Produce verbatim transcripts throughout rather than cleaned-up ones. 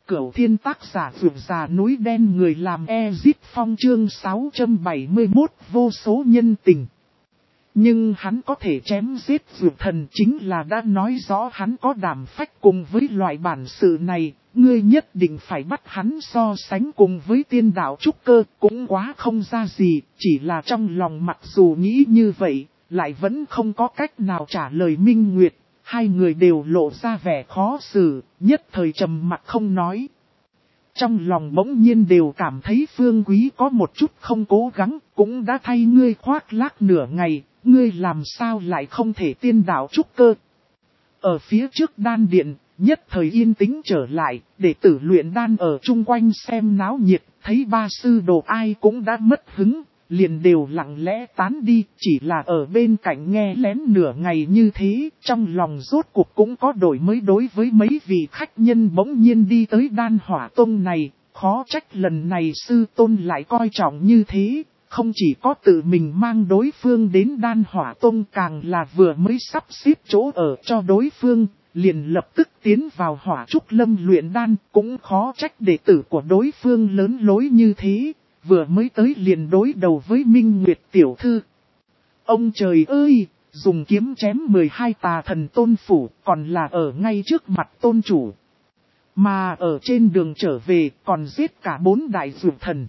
Cửu Thiên tác giả vượt già núi đen người làm Ezit Phong chương sáu trăm bảy mươi mốt vô số nhân tình. Nhưng hắn có thể chém giết vượt thần chính là đã nói rõ hắn có đảm phách cùng với loại bản sự này. Ngươi nhất định phải bắt hắn so sánh cùng với tiên đạo trúc cơ cũng quá không ra gì. Chỉ là trong lòng mặc dù nghĩ như vậy, lại vẫn không có cách nào trả lời Minh Nguyệt. Hai người đều lộ ra vẻ khó xử, nhất thời trầm mặc không nói. Trong lòng bỗng nhiên đều cảm thấy Phương Quý có một chút không cố gắng, cũng đã thay ngươi khoác lác nửa ngày, ngươi làm sao lại không thể tiên đạo trúc cơ. Ở phía trước đan điện, nhất thời yên tĩnh trở lại, để tử luyện đan ở chung quanh xem náo nhiệt, thấy ba sư đồ ai cũng đã mất hứng. Liền đều lặng lẽ tán đi, chỉ là ở bên cạnh nghe lén nửa ngày như thế, trong lòng rốt cuộc cũng có đổi mới đối với mấy vị khách nhân bỗng nhiên đi tới Đan Hỏa Tông này, khó trách lần này sư tôn lại coi trọng như thế, không chỉ có tự mình mang đối phương đến Đan Hỏa Tông càng là vừa mới sắp xếp chỗ ở cho đối phương, liền lập tức tiến vào Hỏa Trúc Lâm luyện đan, cũng khó trách đệ tử của đối phương lớn lối như thế. Vừa mới tới liền đối đầu với Minh Nguyệt tiểu thư. Ông trời ơi, dùng kiếm chém mười hai tà thần tôn phủ còn là ở ngay trước mặt tôn chủ. Mà ở trên đường trở về còn giết cả bốn đại dược thần.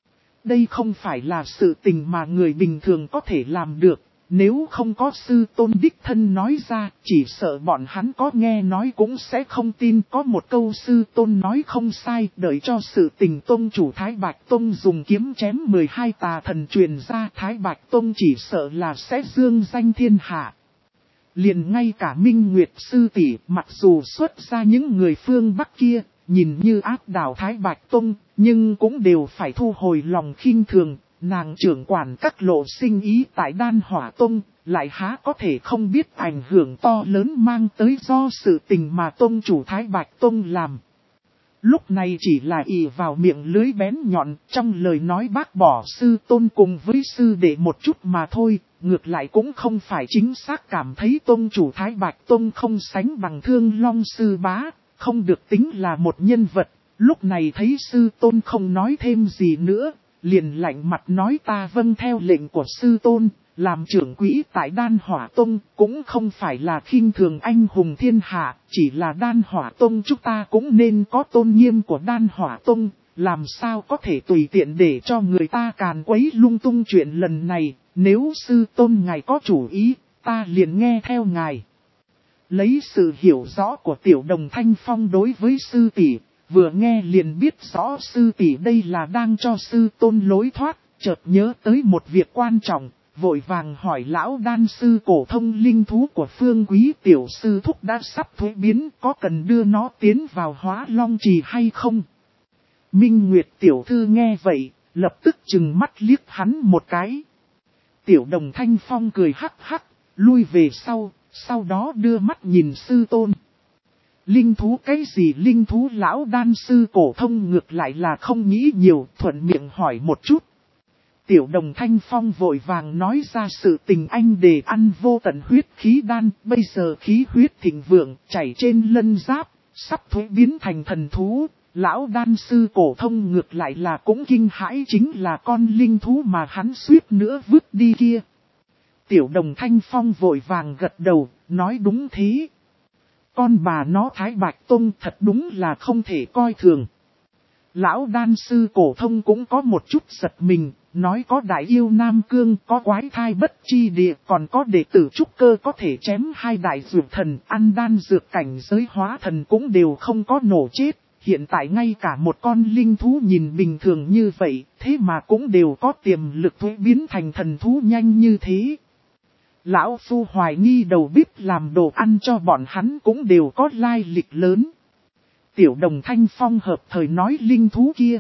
Đây không phải là sự tình mà người bình thường có thể làm được. Nếu không có sư tôn đích thân nói ra, chỉ sợ bọn hắn có nghe nói cũng sẽ không tin. Có một câu sư tôn nói không sai, đợi cho sự tình tôn chủ Thái Bạch Tông dùng kiếm chém mười hai tà thần truyền ra, Thái Bạch Tông chỉ sợ là sẽ dương danh thiên hạ. Liền ngay cả Minh Nguyệt sư tỷ, mặc dù xuất ra những người phương Bắc kia, nhìn như áp đảo Thái Bạch Tông, nhưng cũng đều phải thu hồi lòng khinh thường. Nàng trưởng quản các lộ sinh ý tại Đan Hỏa Tông, lại há có thể không biết ảnh hưởng to lớn mang tới do sự tình mà Tông chủ Thái Bạch Tông làm. Lúc này chỉ là ỷ vào miệng lưới bén nhọn, trong lời nói bác bỏ sư tôn cùng với sư đệ một chút mà thôi, ngược lại cũng không phải chính xác cảm thấy Tông chủ Thái Bạch Tông không sánh bằng Thương Long sư bá, không được tính là một nhân vật. Lúc này thấy sư tôn không nói thêm gì nữa. Liền lạnh mặt nói ta vâng theo lệnh của sư tôn, làm trưởng quỹ tại Đan Hỏa Tông cũng không phải là khinh thường anh hùng thiên hạ, chỉ là Đan Hỏa Tông chúng ta cũng nên có tôn nghiêm của Đan Hỏa Tông, làm sao có thể tùy tiện để cho người ta càn quấy lung tung chuyện lần này, nếu sư tôn ngài có chủ ý, ta liền nghe theo ngài. Lấy sự hiểu rõ của tiểu đồng Thanh Phong đối với sư tỷ. Vừa nghe liền biết rõ sư tỷ đây là đang cho sư tôn lối thoát, chợt nhớ tới một việc quan trọng, vội vàng hỏi lão đan sư cổ thông linh thú của Phương Quý tiểu sư thúc đã sắp thuế biến, có cần đưa nó tiến vào Hóa Long Trì hay không? Minh Nguyệt tiểu thư nghe vậy, lập tức trừng mắt liếc hắn một cái. Tiểu đồng Thanh Phong cười hắc hắc, lui về sau, sau đó đưa mắt nhìn sư tôn. Linh thú cái gì linh thú lão đan sư cổ thông ngược lại là không nghĩ nhiều, thuận miệng hỏi một chút. Tiểu đồng Thanh Phong vội vàng nói ra sự tình anh để ăn vô tận huyết khí đan, bây giờ khí huyết thịnh vượng, chảy trên lân giáp, sắp thuế biến thành thần thú. Lão đan sư cổ thông ngược lại là cũng kinh hãi chính là con linh thú mà hắn suýt nữa vứt đi kia. Tiểu đồng Thanh Phong vội vàng gật đầu, nói đúng thế. Con bà nó Thái Bạch Tông thật đúng là không thể coi thường. Lão đan sư cổ thông cũng có một chút giật mình, nói có đại yêu Nam Cương, có quái thai bất chi địa, còn có đệ tử trúc cơ có thể chém hai đại dược thần, ăn đan dược cảnh giới hóa thần cũng đều không có nổ chết. Hiện tại ngay cả một con linh thú nhìn bình thường như vậy, thế mà cũng đều có tiềm lực thuế biến thành thần thú nhanh như thế. Lão Phu hoài nghi đầu bếp làm đồ ăn cho bọn hắn cũng đều có lai lịch lớn. Tiểu đồng Thanh Phong hợp thời nói linh thú kia.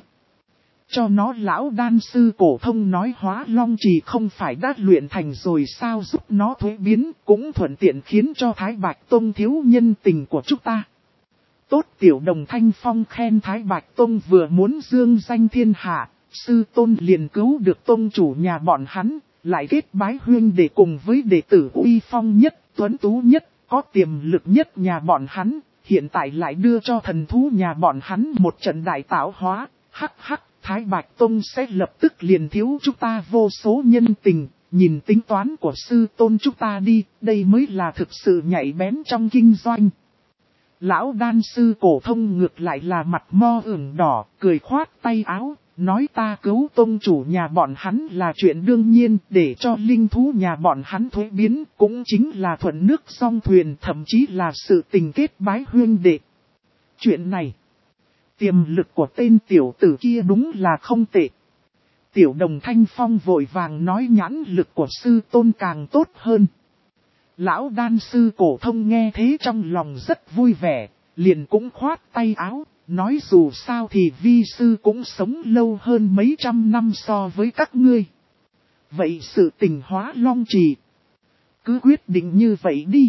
Cho nó lão đan sư cổ thông nói Hóa Long Trì không phải đã luyện thành rồi sao giúp nó thuế biến cũng thuận tiện khiến cho Thái Bạch Tông thiếu nhân tình của chúng ta. Tốt tiểu đồng Thanh Phong khen Thái Bạch Tông vừa muốn dương danh thiên hạ, sư tôn liền cứu được tông chủ nhà bọn hắn. Lại kết bái huyên để cùng với đệ tử uy phong nhất, tuấn tú nhất, có tiềm lực nhất nhà bọn hắn, hiện tại lại đưa cho thần thú nhà bọn hắn một trận đại tạo hóa, hắc hắc, Thái Bạch Tông sẽ lập tức liền thiếu chúng ta vô số nhân tình, nhìn tính toán của sư tôn chúng ta đi, đây mới là thực sự nhạy bén trong kinh doanh. Lão đan sư cổ thông ngược lại là mặt mo ửng đỏ, cười khoát tay áo, nói ta cứu tông chủ nhà bọn hắn là chuyện đương nhiên, để cho linh thú nhà bọn hắn thuế biến cũng chính là thuận nước song thuyền, thậm chí là sự tình kết bái huyên đệ. Chuyện này, tiềm lực của tên tiểu tử kia đúng là không tệ. Tiểu Đồng Thanh Phong vội vàng nói nhãn lực của sư tôn càng tốt hơn. Lão đan sư cổ thông nghe thế trong lòng rất vui vẻ, liền cũng khoát tay áo, nói dù sao thì vi sư cũng sống lâu hơn mấy trăm năm so với các ngươi. Vậy sự tình Hóa Long Trì, cứ quyết định như vậy đi.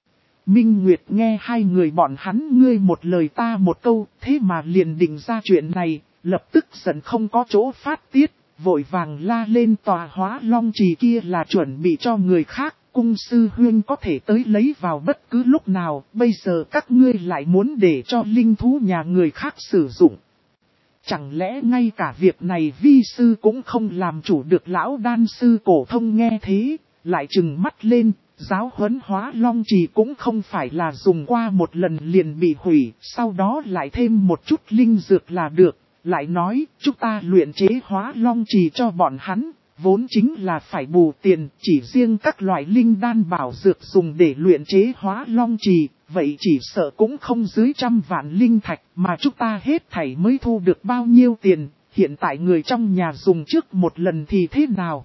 Minh Nguyệt nghe hai người bọn hắn ngươi một lời ta một câu, thế mà liền định ra chuyện này, lập tức giận không có chỗ phát tiết, vội vàng la lên tòa Hóa Long Trì kia là chuẩn bị cho người khác. Cung sư huyên có thể tới lấy vào bất cứ lúc nào, bây giờ các ngươi lại muốn để cho linh thú nhà người khác sử dụng. Chẳng lẽ ngay cả việc này vi sư cũng không làm chủ được? Lão đan sư cổ thông nghe thế, lại trừng mắt lên, giáo huấn Hóa Long Trì cũng không phải là dùng qua một lần liền bị hủy, sau đó lại thêm một chút linh dược là được, lại nói chúng ta luyện chế Hóa Long Trì cho bọn hắn. Vốn chính là phải bù tiền, chỉ riêng các loại linh đan bảo dược dùng để luyện chế Hóa Long Trì, vậy chỉ sợ cũng không dưới trăm vạn linh thạch, mà chúng ta hết thảy mới thu được bao nhiêu tiền, hiện tại người trong nhà dùng trước một lần thì thế nào?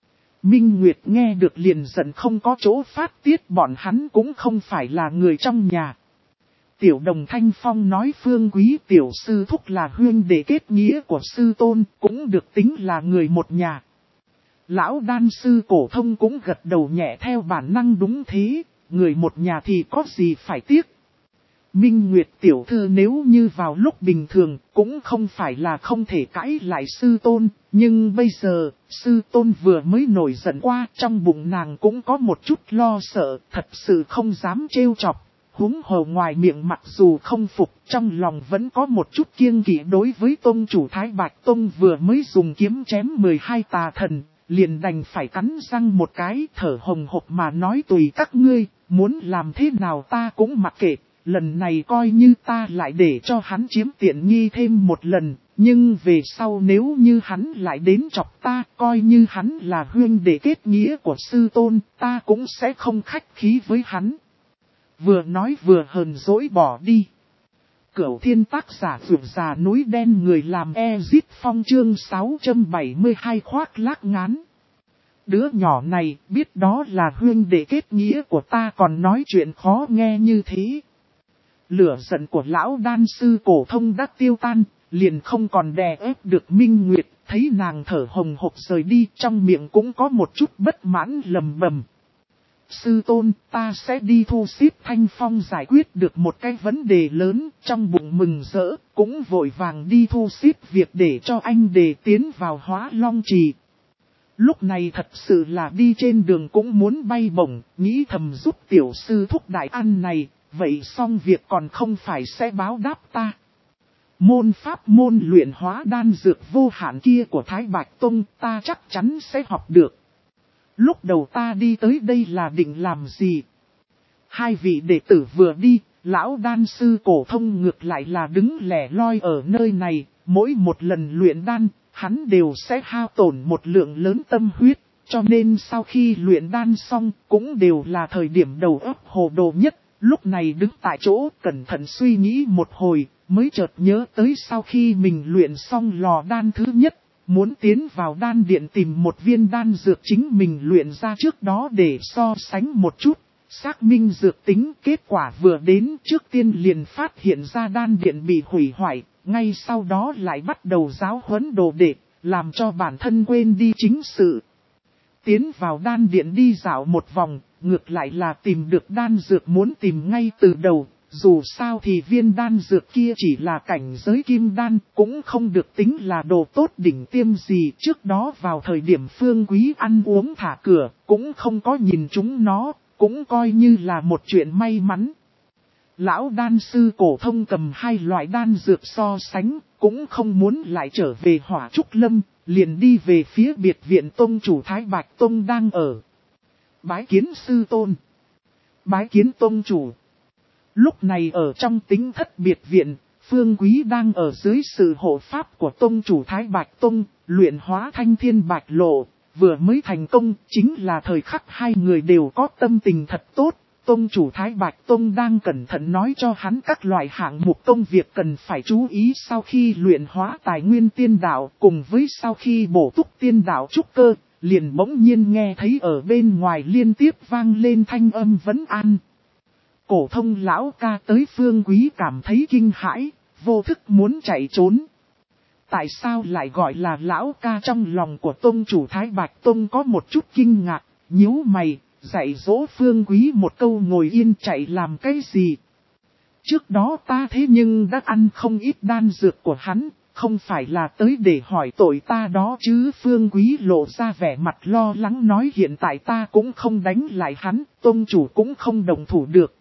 Minh Nguyệt nghe được liền giận không có chỗ phát tiết, bọn hắn cũng không phải là người trong nhà. Tiểu Đồng Thanh Phong nói Phương Quý tiểu sư thúc là huyên đệ kết nghĩa của sư tôn, cũng được tính là người một nhà. Lão đan sư cổ thông cũng gật đầu nhẹ theo bản năng, đúng thế, người một nhà thì có gì phải tiếc. Minh Nguyệt tiểu thư nếu như vào lúc bình thường cũng không phải là không thể cãi lại sư tôn, nhưng bây giờ sư tôn vừa mới nổi giận qua, trong bụng nàng cũng có một chút lo sợ, thật sự không dám trêu chọc. Huống hồ ngoài miệng mặc dù không phục, trong lòng vẫn có một chút kiêng kỵ đối với tông chủ Thái Bạch Tông vừa mới dùng kiếm chém mười hai tà thần. Liền đành phải cắn răng một cái, thở hồng hộc mà nói tùy các ngươi, muốn làm thế nào ta cũng mặc kệ, lần này coi như ta lại để cho hắn chiếm tiện nghi thêm một lần, nhưng về sau nếu như hắn lại đến chọc ta, coi như hắn là huyên đệ kết nghĩa của sư tôn, ta cũng sẽ không khách khí với hắn. Vừa nói vừa hờn dỗi bỏ đi. Cửu Thiên tác giả vượt già núi đen người làm Ezit Phong chương sáu trăm bảy mươi hai khoác lác ngán. Đứa nhỏ này biết đó là huyên đệ kết nghĩa của ta còn nói chuyện khó nghe như thế. Lửa giận của lão đan sư cổ thông đã tiêu tan, liền không còn đè ép được Minh Nguyệt, thấy nàng thở hồng hộc rời đi, trong miệng cũng có một chút bất mãn lầm bầm. Sư tôn, ta sẽ đi thu xếp Thanh Phong giải quyết được một cái vấn đề lớn, trong bụng mừng rỡ, cũng vội vàng đi thu xếp việc để cho anh đề tiến vào Hóa Long Trì. Lúc này thật sự là đi trên đường cũng muốn bay bổng, nghĩ thầm giúp tiểu sư thúc đại ăn này, vậy xong việc còn không phải sẽ báo đáp ta. Môn pháp môn luyện hóa đan dược vô hạn kia của Thái Bạch Tông ta chắc chắn sẽ học được. Lúc đầu ta đi tới đây là định làm gì? Hai vị đệ tử vừa đi, lão đan sư cổ thông ngược lại là đứng lẻ loi ở nơi này, mỗi một lần luyện đan, hắn đều sẽ hao tổn một lượng lớn tâm huyết, cho nên sau khi luyện đan xong cũng đều là thời điểm đầu óc hồ đồ nhất, lúc này đứng tại chỗ cẩn thận suy nghĩ một hồi, mới chợt nhớ tới sau khi mình luyện xong lò đan thứ nhất. Muốn tiến vào đan điện tìm một viên đan dược chính mình luyện ra trước đó để so sánh một chút, xác minh dược tính. Kết quả vừa đến trước tiên liền phát hiện ra đan điện bị hủy hoại, ngay sau đó lại bắt đầu giáo huấn đồ đệ, làm cho bản thân quên đi chính sự. Tiến vào đan điện đi dạo một vòng, ngược lại là tìm được đan dược muốn tìm ngay từ đầu. Dù sao thì viên đan dược kia chỉ là cảnh giới kim đan, cũng không được tính là đồ tốt đỉnh tiêm gì. Trước đó vào thời điểm Phương Quý ăn uống thả cửa, cũng không có nhìn chúng nó, cũng coi như là một chuyện may mắn. Lão đan sư Cổ Thông cầm hai loại đan dược so sánh, cũng không muốn lại trở về Hỏa Trúc Lâm, liền đi về phía biệt viện tông chủ Thái Bạch Tông đang ở. Bái kiến sư tôn. Bái kiến tông chủ. Lúc này ở trong tính thất biệt viện, Phương Quý đang ở dưới sự hộ pháp của tông chủ Thái Bạch Tông, luyện hóa thanh thiên bạch lộ, vừa mới thành công, chính là thời khắc hai người đều có tâm tình thật tốt. Tông chủ Thái Bạch Tông đang cẩn thận nói cho hắn các loại hạng mục công việc cần phải chú ý sau khi luyện hóa tài nguyên tiên đạo cùng với sau khi bổ túc tiên đạo trúc cơ, liền bỗng nhiên nghe thấy ở bên ngoài liên tiếp vang lên thanh âm vấn an. Cổ Thông lão ca tới, Phương Quý cảm thấy kinh hãi, vô thức muốn chạy trốn. Tại sao lại gọi là lão ca? Trong lòng của tông chủ Thái Bạch Tông có một chút kinh ngạc, nhíu mày, dạy dỗ Phương Quý một câu, ngồi yên chạy làm cái gì? Trước đó ta thế nhưng đã ăn không ít đan dược của hắn, không phải là tới để hỏi tội ta đó chứ? Phương Quý lộ ra vẻ mặt lo lắng nói, hiện tại ta cũng không đánh lại hắn, tông chủ cũng không đồng thủ được.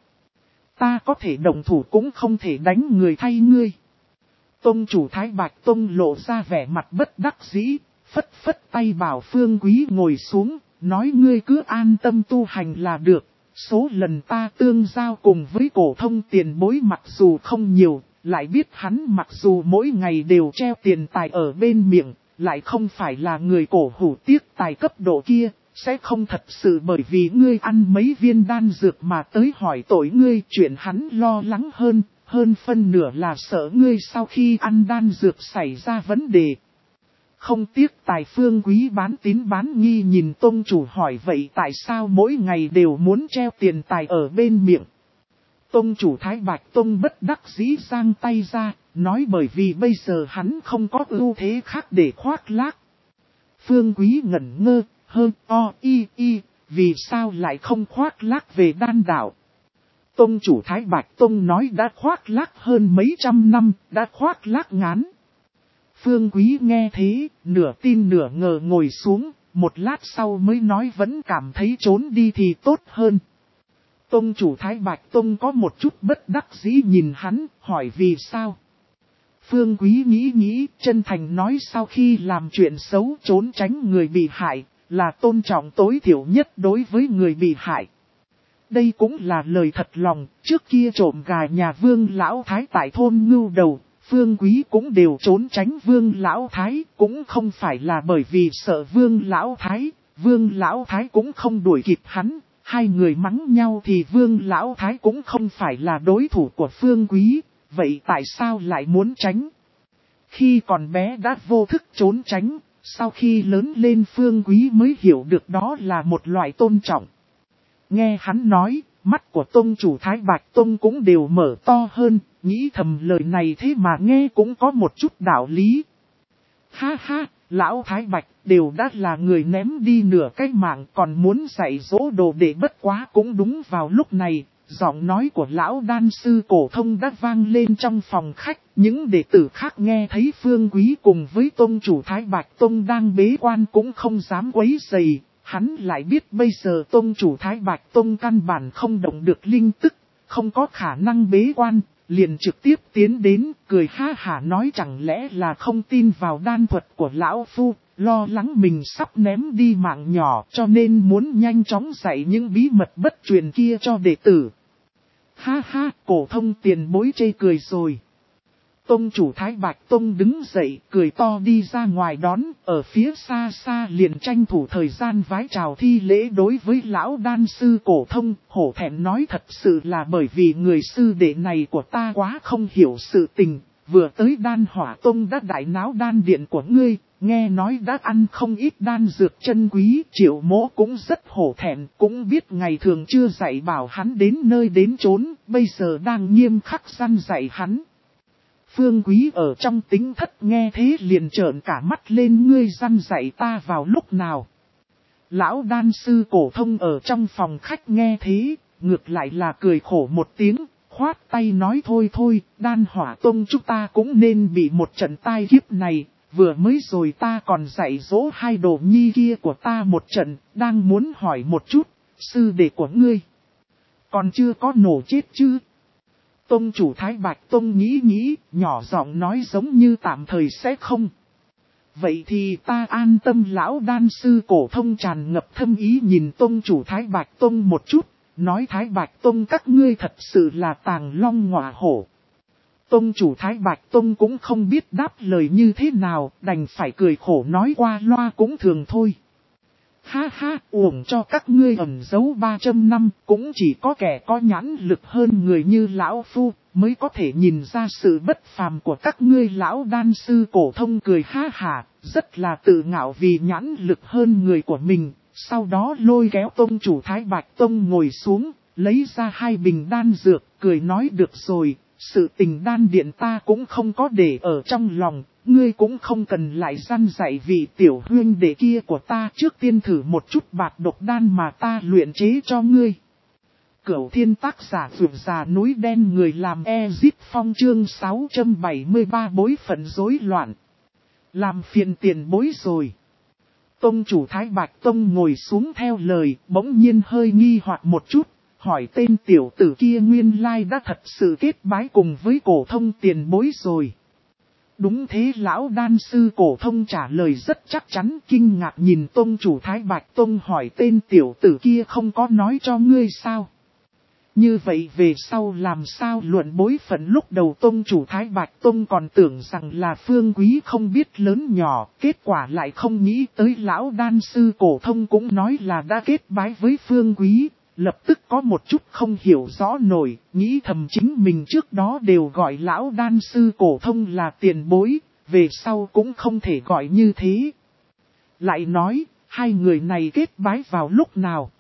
Ta có thể đồng thủ cũng không thể đánh người thay ngươi. Tông chủ Thái Bạch Tông lộ ra vẻ mặt bất đắc dĩ, phất phất tay bảo Phương Quý ngồi xuống, nói ngươi cứ an tâm tu hành là được. Số lần ta tương giao cùng với Cổ Thông tiền bối mặc dù không nhiều, lại biết hắn mặc dù mỗi ngày đều treo tiền tài ở bên miệng, lại không phải là người cổ hủ tiếc tài cấp độ kia, sẽ không thật sự bởi vì ngươi ăn mấy viên đan dược mà tới hỏi tội ngươi. Chuyện hắn lo lắng hơn, hơn phân nửa là sợ ngươi sau khi ăn đan dược xảy ra vấn đề. Không tiếc tài. Phương Quý bán tín bán nghi nhìn tông chủ hỏi, vậy tại sao mỗi ngày đều muốn treo tiền tài ở bên miệng? Tông chủ Thái Bạch Tông bất đắc dĩ giang tay ra, nói bởi vì bây giờ hắn không có ưu thế khác để khoác lác. Phương Quý ngẩn ngơ, hơn o y y, vì sao lại không khoác lác về đan đạo? Tông chủ Thái Bạch Tông nói đã khoác lác hơn mấy trăm năm, đã khoác lác ngán. Phương Quý nghe thế, nửa tin nửa ngờ ngồi xuống, một lát sau mới nói vẫn cảm thấy trốn đi thì tốt hơn. Tông chủ Thái Bạch Tông có một chút bất đắc dĩ nhìn hắn, hỏi vì sao? Phương Quý nghĩ nghĩ, chân thành nói sau khi làm chuyện xấu trốn tránh người bị hại, là tôn trọng tối thiểu nhất đối với người bị hại. Đây cũng là lời thật lòng, trước kia trộm gà nhà Vương Lão Thái tại thôn Ngưu Đầu, Phương Quý cũng đều trốn tránh Vương Lão Thái, cũng không phải là bởi vì sợ Vương Lão Thái, Vương Lão Thái cũng không đuổi kịp hắn, hai người mắng nhau thì Vương Lão Thái cũng không phải là đối thủ của Phương Quý, vậy tại sao lại muốn tránh? Khi còn bé đã vô thức trốn tránh, sau khi lớn lên Phương Quý mới hiểu được đó là một loại tôn trọng. Nghe hắn nói, mắt của tông chủ Thái Bạch Tông cũng đều mở to hơn, nghĩ thầm lời này thế mà nghe cũng có một chút đạo lý. Ha ha, lão Thái Bạch đều đã là người ném đi nửa cái mạng, còn muốn dạy dỗ đồ đệ, bất quá cũng đúng vào lúc này. Giọng nói của lão đan sư Cổ Thông đã vang lên trong phòng khách, những đệ tử khác nghe thấy Phương Quý cùng với tông chủ Thái Bạch Tông đang bế quan cũng không dám quấy rầy. Hắn lại biết bây giờ tông chủ Thái Bạch Tông căn bản không động được linh tức, không có khả năng bế quan, liền trực tiếp tiến đến, cười ha hả nói chẳng lẽ là không tin vào đan thuật của lão phu, lo lắng mình sắp ném đi mạng nhỏ cho nên muốn nhanh chóng dạy những bí mật bất truyền kia cho đệ tử. Ha ha, Cổ Thông tiền bối chê cười rồi. Tông chủ Thái Bạch Tông đứng dậy, cười to đi ra ngoài đón, ở phía xa xa liền tranh thủ thời gian vái chào thi lễ đối với lão đan sư Cổ Thông, hổ thẹn nói thật sự là bởi vì người sư đệ này của ta quá không hiểu sự tình, vừa tới Đan Hỏa Tông đã đại náo đan điện của ngươi, nghe nói đã ăn không ít đan dược chân quý, Triệu Mỗ cũng rất hổ thẹn, cũng biết ngày thường chưa dạy bảo hắn đến nơi đến chốn, bây giờ đang nghiêm khắc răn dạy hắn. Phương Quý ở trong tính thất nghe thế liền trợn cả mắt lên, ngươi răn dạy ta vào lúc nào? Lão đan sư Cổ Thông ở trong phòng khách nghe thế, ngược lại là cười khổ một tiếng, khoát tay nói thôi thôi, Đan Hỏa Tông chúng ta cũng nên bị một trận tai kiếp này, vừa mới rồi ta còn dạy dỗ hai đồ nhi kia của ta một trận, đang muốn hỏi một chút, sư đệ của ngươi còn chưa có nổ chết chứ? Tông chủ Thái Bạch Tông nghĩ nghĩ, nhỏ giọng nói giống như tạm thời sẽ không. Vậy thì ta an tâm. Lão đan sư cổ thông tràn ngập thâm ý nhìn tông chủ Thái Bạch Tông một chút, nói Thái Bạch Tông các ngươi thật sự là tàng long ngọa hổ. Tông chủ Thái Bạch Tông cũng không biết đáp lời như thế nào, đành phải cười khổ nói qua loa cũng thường thôi. Ha ha, uổng cho các ngươi ẩn giấu ba trăm năm, cũng chỉ có kẻ có nhãn lực hơn người như lão phu, mới có thể nhìn ra sự bất phàm của các ngươi. Lão đan sư cổ thông cười ha hả, rất là tự ngạo vì nhãn lực hơn người của mình, sau đó lôi kéo tông chủ Thái Bạch Tông ngồi xuống, lấy ra hai bình đan dược, cười nói được rồi, sự tình đan điện ta cũng không có để ở trong lòng. Ngươi cũng không cần lại răn dạy vị tiểu huynh đệ kia của ta, trước tiên thử một chút bạt độc đan mà ta luyện chế cho ngươi. Cửu thiên tác giả vượt già núi đen người làm Ezip Phong chương sáu trăm bảy mươi ba bối phận rối loạn. Làm phiền tiền bối rồi. Tông chủ Thái Bạch Tông ngồi xuống theo lời, bỗng nhiên hơi nghi hoặc một chút, hỏi tên tiểu tử kia nguyên lai đã thật sự kết bái cùng với cổ thông tiền bối rồi. Đúng thế, lão đan sư cổ thông trả lời rất chắc chắn, kinh ngạc nhìn tông chủ Thái Bạch Tông hỏi tên tiểu tử kia không có nói cho ngươi sao. Như vậy về sau làm sao luận bối phận. Lúc đầu tông chủ Thái Bạch Tông còn tưởng rằng là Phương Quý không biết lớn nhỏ, kết quả lại không nghĩ tới lão đan sư cổ thông cũng nói là đã kết bái với Phương Quý. Lập tức có một chút không hiểu rõ nổi, nghĩ thầm chính mình trước đó đều gọi lão đan sư cổ thông là tiền bối, về sau cũng không thể gọi như thế. Lại nói, hai người này kết bái vào lúc nào?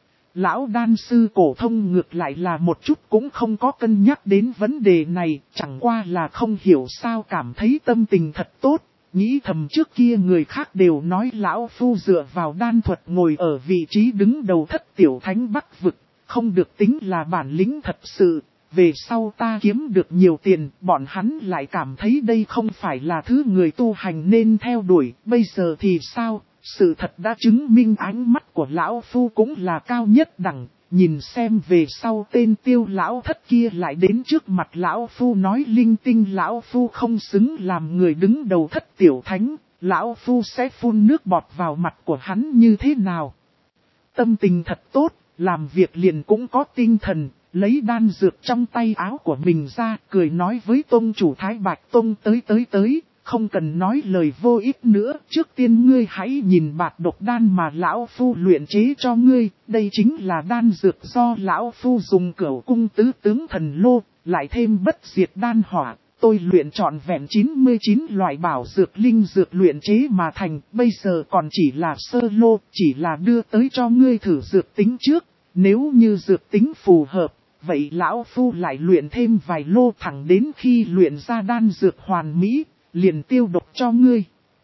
Lão đan sư cổ thông ngược lại là một chút cũng không có cân nhắc đến vấn đề này, chẳng qua là không hiểu sao cảm thấy tâm tình thật tốt. Nghĩ thầm trước kia người khác đều nói lão phu dựa vào đan thuật ngồi ở vị trí đứng đầu thất tiểu thánh bắc vực, không được tính là bản lĩnh thật sự, về sau ta kiếm được nhiều tiền, bọn hắn lại cảm thấy đây không phải là thứ người tu hành nên theo đuổi, bây giờ thì sao, sự thật đã chứng minh ánh mắt của lão phu cũng là cao nhất đẳng. Nhìn xem về sau tên tiêu lão thất kia lại đến trước mặt lão phu nói linh tinh lão phu không xứng làm người đứng đầu thất tiểu thánh, lão phu sẽ phun nước bọt vào mặt của hắn như thế nào. Tâm tình thật tốt, làm việc liền cũng có tinh thần, lấy đan dược trong tay áo của mình ra, cười nói với tông chủ Thái Bạch Tông tới tới tới. Không cần nói lời vô ích nữa, trước tiên ngươi hãy nhìn bạt độc đan mà lão phu luyện chế cho ngươi, đây chính là đan dược do lão phu dùng cửu cung tứ tướng thần lô, lại thêm bất diệt đan hỏa, tôi luyện trọn vẹn chín mươi chín loại bảo dược linh dược luyện chế mà thành, bây giờ còn chỉ là sơ lô, chỉ là đưa tới cho ngươi thử dược tính trước, nếu như dược tính phù hợp. Vậy lão phu lại luyện thêm vài lô thẳng đến khi luyện ra đan dược hoàn mỹ, liền tiêu độc cho ngươi.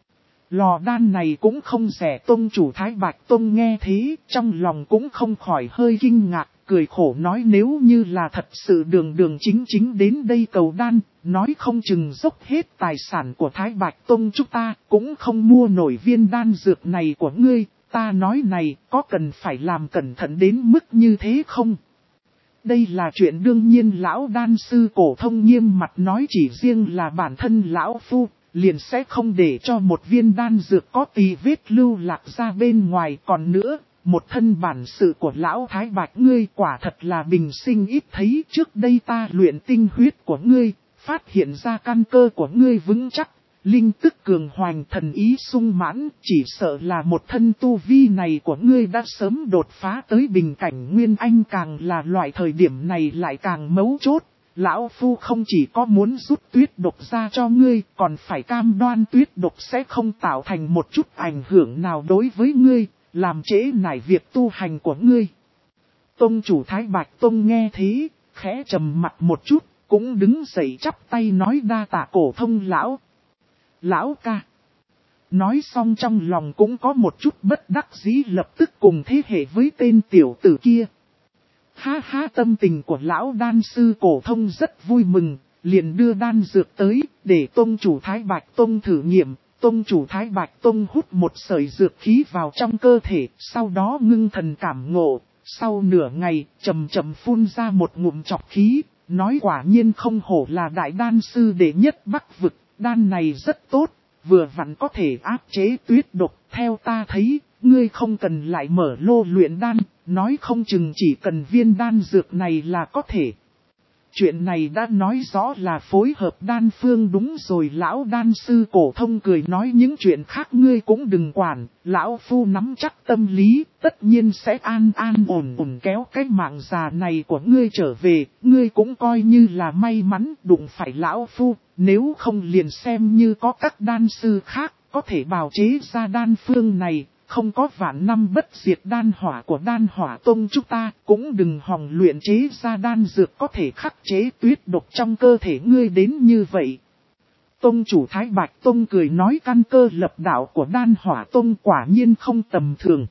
Lò đan này cũng không rẻ. Tông chủ Thái Bạch Tông nghe thế, trong lòng cũng không khỏi hơi kinh ngạc, cười khổ nói nếu như là thật sự đường đường chính chính đến đây cầu đan, nói không chừng dốc hết tài sản của Thái Bạch Tông chúng ta, cũng không mua nổi viên đan dược này của ngươi, ta nói này, có cần phải làm cẩn thận đến mức như thế không? Đây là chuyện đương nhiên. Lão đan sư cổ thông nghiêm mặt nói chỉ riêng là bản thân lão phu, liền sẽ không để cho một viên đan dược có tì vết lưu lạc ra bên ngoài. Còn nữa, một thân bản sự của lão Thái Bạch ngươi quả thật là bình sinh ít thấy. Trước đây ta luyện tinh huyết của ngươi, phát hiện ra căn cơ của ngươi vững chắc, linh tức cường hoành, thần ý sung mãn, chỉ sợ là một thân tu vi này của ngươi đã sớm đột phá tới bình cảnh nguyên anh, càng là loại thời điểm này lại càng mấu chốt. Lão phu không chỉ có muốn rút tuyết độc ra cho ngươi, còn phải cam đoan tuyết độc sẽ không tạo thành một chút ảnh hưởng nào đối với ngươi, làm trễ nải việc tu hành của ngươi. Tông chủ Thái Bạch Tông nghe thế, khẽ trầm mặt một chút, cũng đứng dậy chắp tay nói đa tạ cổ thông lão. Lão ca. Nói xong trong lòng cũng có một chút bất đắc dĩ, lập tức cùng thế hệ với tên tiểu tử kia. Ha ha, tâm tình của lão đan sư cổ thông rất vui mừng, liền đưa đan dược tới, để tông chủ Thái Bạch Tông thử nghiệm. Tông chủ Thái Bạch Tông hút một sợi dược khí vào trong cơ thể, sau đó ngưng thần cảm ngộ, sau nửa ngày, chậm chậm phun ra một ngụm trọc khí, nói quả nhiên không hổ là đại đan sư đệ nhất Bắc vực, đan này rất tốt, vừa vặn có thể áp chế tuyết độc, theo ta thấy, ngươi không cần lại mở lô luyện đan, nói không chừng chỉ cần viên đan dược này là có thể. Chuyện này đã nói rõ là phối hợp đan phương đúng rồi, lão đan sư Cổ Thông cười nói, những chuyện khác ngươi cũng đừng quản, lão phu nắm chắc tâm lý, tất nhiên sẽ an an ổn ổn kéo cái mạng già này của ngươi trở về, ngươi cũng coi như là may mắn đụng phải lão phu, nếu không liền xem như có các đan sư khác, có thể bào chế ra đan phương này. Không có vạn năm bất diệt đan hỏa của đan hỏa tông chúng ta, cũng đừng hòng luyện chế ra đan dược có thể khắc chế tuyết độc trong cơ thể ngươi đến như vậy. Tông chủ Thái Bạch Tông cười nói, căn cơ lập đạo của đan hỏa tông quả nhiên không tầm thường.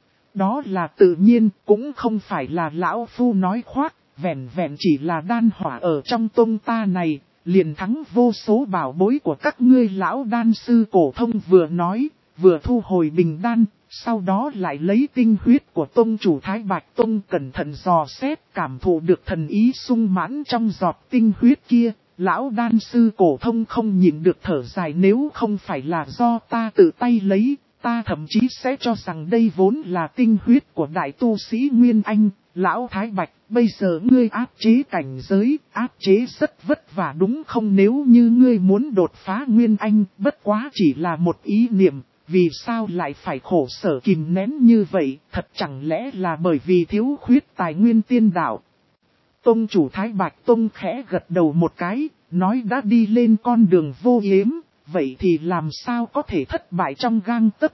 Đó là tự nhiên, cũng không phải là lão phu nói khoác, vẹn vẹn chỉ là đan hỏa ở trong tông ta này, liền thắng vô số bảo bối của các ngươi. Lão đan sư Cổ Thông vừa nói, vừa thu hồi bình đan, sau đó lại lấy tinh huyết của tông chủ Thái Bạch Tông cẩn thận dò xét, cảm thụ được thần ý sung mãn trong giọt tinh huyết kia. Lão đan sư Cổ Thông không nhịn được thở dài, nếu không phải là do ta tự tay lấy, ta thậm chí sẽ cho rằng đây vốn là tinh huyết của đại tu sĩ Nguyên Anh. Lão Thái Bạch, bây giờ ngươi áp chế cảnh giới, áp chế rất vất vả đúng không? Nếu như ngươi muốn đột phá Nguyên Anh, bất quá chỉ là một ý niệm. Vì sao lại phải khổ sở kìm nén như vậy, thật chẳng lẽ là bởi vì thiếu khuyết tài nguyên tiên đạo? Tông chủ Thái Bạch Tông khẽ gật đầu một cái, nói đã đi lên con đường vô yếm, vậy thì làm sao có thể thất bại trong gang tấc.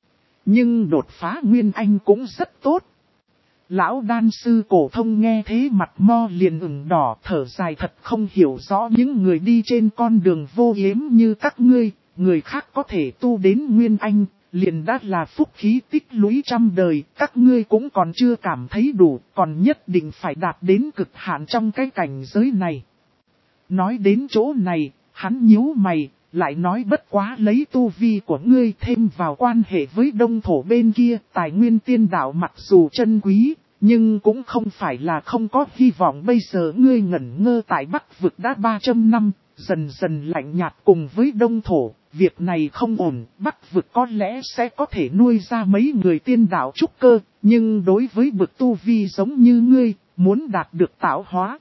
Nhưng đột phá Nguyên Anh cũng rất tốt. Lão đan sư Cổ Thông nghe thế mặt mo liền ửng đỏ, thở dài, thật không hiểu rõ những người đi trên con đường vô yếm như các ngươi. Người khác có thể tu đến Nguyên Anh, liền đã là phúc khí tích lũy trăm đời, các ngươi cũng còn chưa cảm thấy đủ, còn nhất định phải đạt đến cực hạn trong cái cảnh giới này. Nói đến chỗ này, hắn nhíu mày, lại nói bất quá lấy tu vi của ngươi thêm vào quan hệ với đông thổ bên kia, tài nguyên tiên đạo mặc dù chân quý, nhưng cũng không phải là không có hy vọng. Bây giờ ngươi ngẩn ngơ tại Bắc vực đã ba trăm năm, dần dần lạnh nhạt cùng với đông thổ. Việc này không ổn, Bắc vực có lẽ sẽ có thể nuôi ra mấy người tiên đạo trúc cơ, nhưng đối với bậc tu vi giống như ngươi, muốn đạt được tạo hóa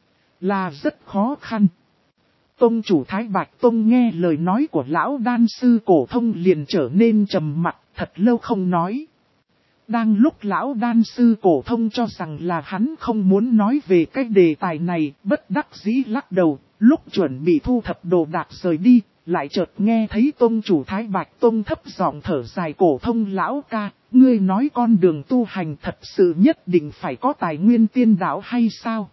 là rất khó khăn. Tông chủ Thái Bạch Tông nghe lời nói của lão đan sư Cổ Thông liền trở nên trầm mặc, thật lâu không nói. Đang lúc lão đan sư Cổ Thông cho rằng là hắn không muốn nói về cái đề tài này, bất đắc dĩ lắc đầu, lúc chuẩn bị thu thập đồ đạc rời đi. Lại chợt nghe thấy tông chủ Thái Bạch Tông thấp giọng thở dài, Cổ Thông lão ca, ngươi nói con đường tu hành thật sự nhất định phải có tài nguyên tiên đạo hay sao?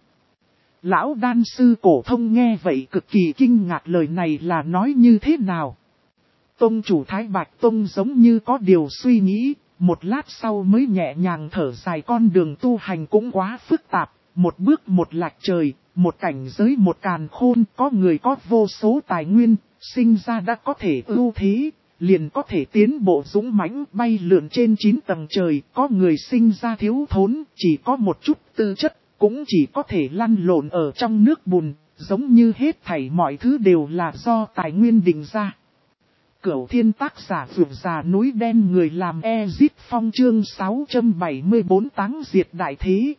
Lão đan sư Cổ Thông nghe vậy cực kỳ kinh ngạc, lời này là nói như thế nào? Tông chủ Thái Bạch Tông giống như có điều suy nghĩ, một lát sau mới nhẹ nhàng thở dài, con đường tu hành cũng quá phức tạp, một bước một lạch trời, một cảnh giới một càn khôn, có người có vô số tài nguyên. Sinh ra đã có thể ưu thế, liền có thể tiến bộ dũng mãnh bay lượn trên chín tầng trời. Có người sinh ra thiếu thốn, chỉ có một chút tư chất, cũng chỉ có thể lăn lộn ở trong nước bùn, giống như hết thảy mọi thứ đều là do tài nguyên định ra. Cửu Thiên tác giả Vượt Già Núi Đen, người làm Ezit Phong, chương sáu trăm bảy mươi bốn táng diệt đại thế.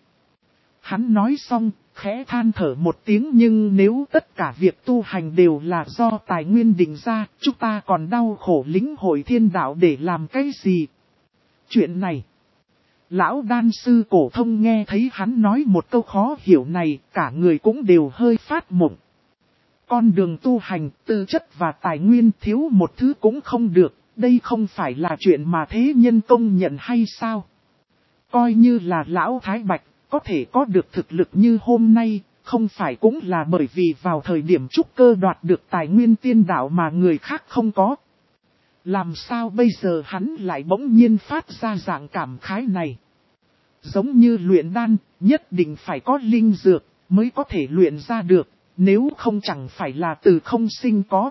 Hắn nói xong, khẽ than thở một tiếng, nhưng nếu tất cả việc tu hành đều là do tài nguyên định ra, chúng ta còn đau khổ lĩnh hội thiên đạo để làm cái gì? Chuyện này, lão đan sư Cổ Thông nghe thấy hắn nói một câu khó hiểu này, cả người cũng đều hơi phát mộng. Con đường tu hành, tư chất và tài nguyên thiếu một thứ cũng không được, đây không phải là chuyện mà thế nhân công nhận hay sao? Coi như là lão Thái Bạch có thể có được thực lực như hôm nay, không phải cũng là bởi vì vào thời điểm trúc cơ đoạt được tài nguyên tiên đạo mà người khác không có. Làm sao bây giờ hắn lại bỗng nhiên phát ra dạng cảm khái này? Giống như luyện đan, nhất định phải có linh dược mới có thể luyện ra được, nếu không chẳng phải là từ không sinh có.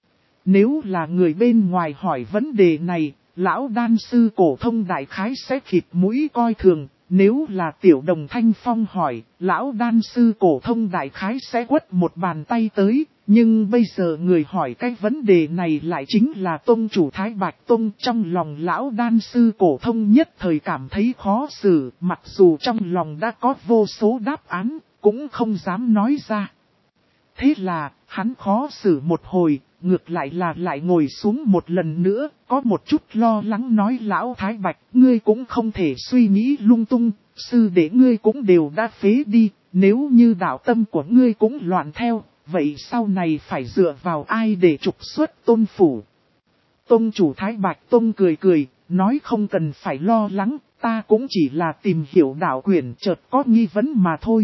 Nếu là người bên ngoài hỏi vấn đề này, lão đan sư Cổ Thông đại khái sẽ khịt mũi coi thường, nếu là Tiểu Đồng Thanh Phong hỏi, lão đan sư cổ thông đại khái sẽ quất một bàn tay tới, nhưng bây giờ người hỏi cái vấn đề này lại chính là tông chủ Thái Bạch Tông. Trong lòng lão đan sư cổ thông nhất thời cảm thấy khó xử, mặc dù trong lòng đã có vô số đáp án, cũng không dám nói ra. Thế là, hắn khó xử một hồi, ngược lại là lại ngồi xuống một lần nữa, có một chút lo lắng nói lão Thái Bạch, ngươi cũng không thể suy nghĩ lung tung, sư đệ ngươi cũng đều đã phế đi, nếu như đạo tâm của ngươi cũng loạn theo, vậy sau này phải dựa vào ai để trục xuất tôn phủ. Tông chủ Thái Bạch Tông cười cười, nói không cần phải lo lắng, ta cũng chỉ là tìm hiểu đạo quyển chợt có nghi vấn mà thôi.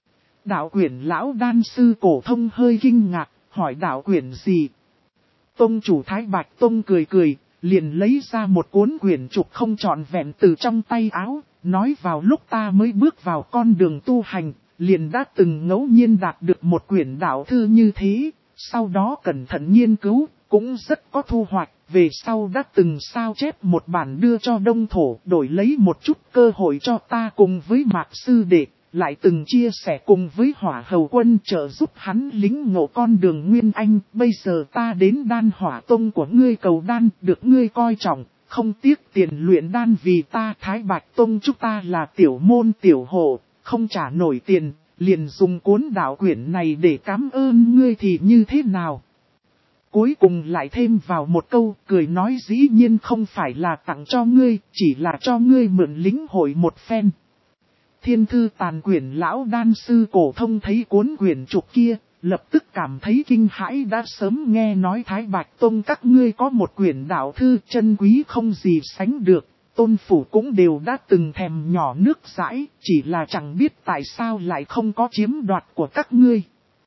Đạo quyển lão đan sư cổ thông hơi kinh ngạc, hỏi đạo quyển gì? Tông chủ Thái Bạch Tông cười cười, liền lấy ra một cuốn quyển trục không trọn vẹn từ trong tay áo, nói vào lúc ta mới bước vào con đường tu hành, liền đã từng ngẫu nhiên đạt được một quyển đạo thư như thế, sau đó cẩn thận nghiên cứu, cũng rất có thu hoạch, về sau đã từng sao chép một bản đưa cho Đông Thổ, đổi lấy một chút cơ hội cho ta cùng với Mạc Sư Đệ. Lại từng chia sẻ cùng với Hỏa Hầu Quân trợ giúp hắn lính ngộ con đường Nguyên Anh. Bây giờ ta đến Đan Hỏa Tông của ngươi cầu đan, được ngươi coi trọng, không tiếc tiền luyện đan vì ta. Thái Bạch Tông chúng ta là tiểu môn tiểu hộ, không trả nổi tiền, liền dùng cuốn đạo quyển này để cảm ơn ngươi thì như thế nào? Cuối cùng lại thêm vào một câu, cười nói dĩ nhiên không phải là tặng cho ngươi, chỉ là cho ngươi mượn lĩnh hội một phen. Thiên thư tàn quyển lão đan sư cổ thông thấy cuốn quyển trục kia, lập tức cảm thấy kinh hãi. Đã sớm nghe nói Thái Bạch Tông các ngươi có một quyển đạo thư chân quý không gì sánh được, tôn phủ cũng đều đã từng thèm nhỏ nước dãi, chỉ là chẳng biết tại sao lại không có chiếm đoạt của các ngươi.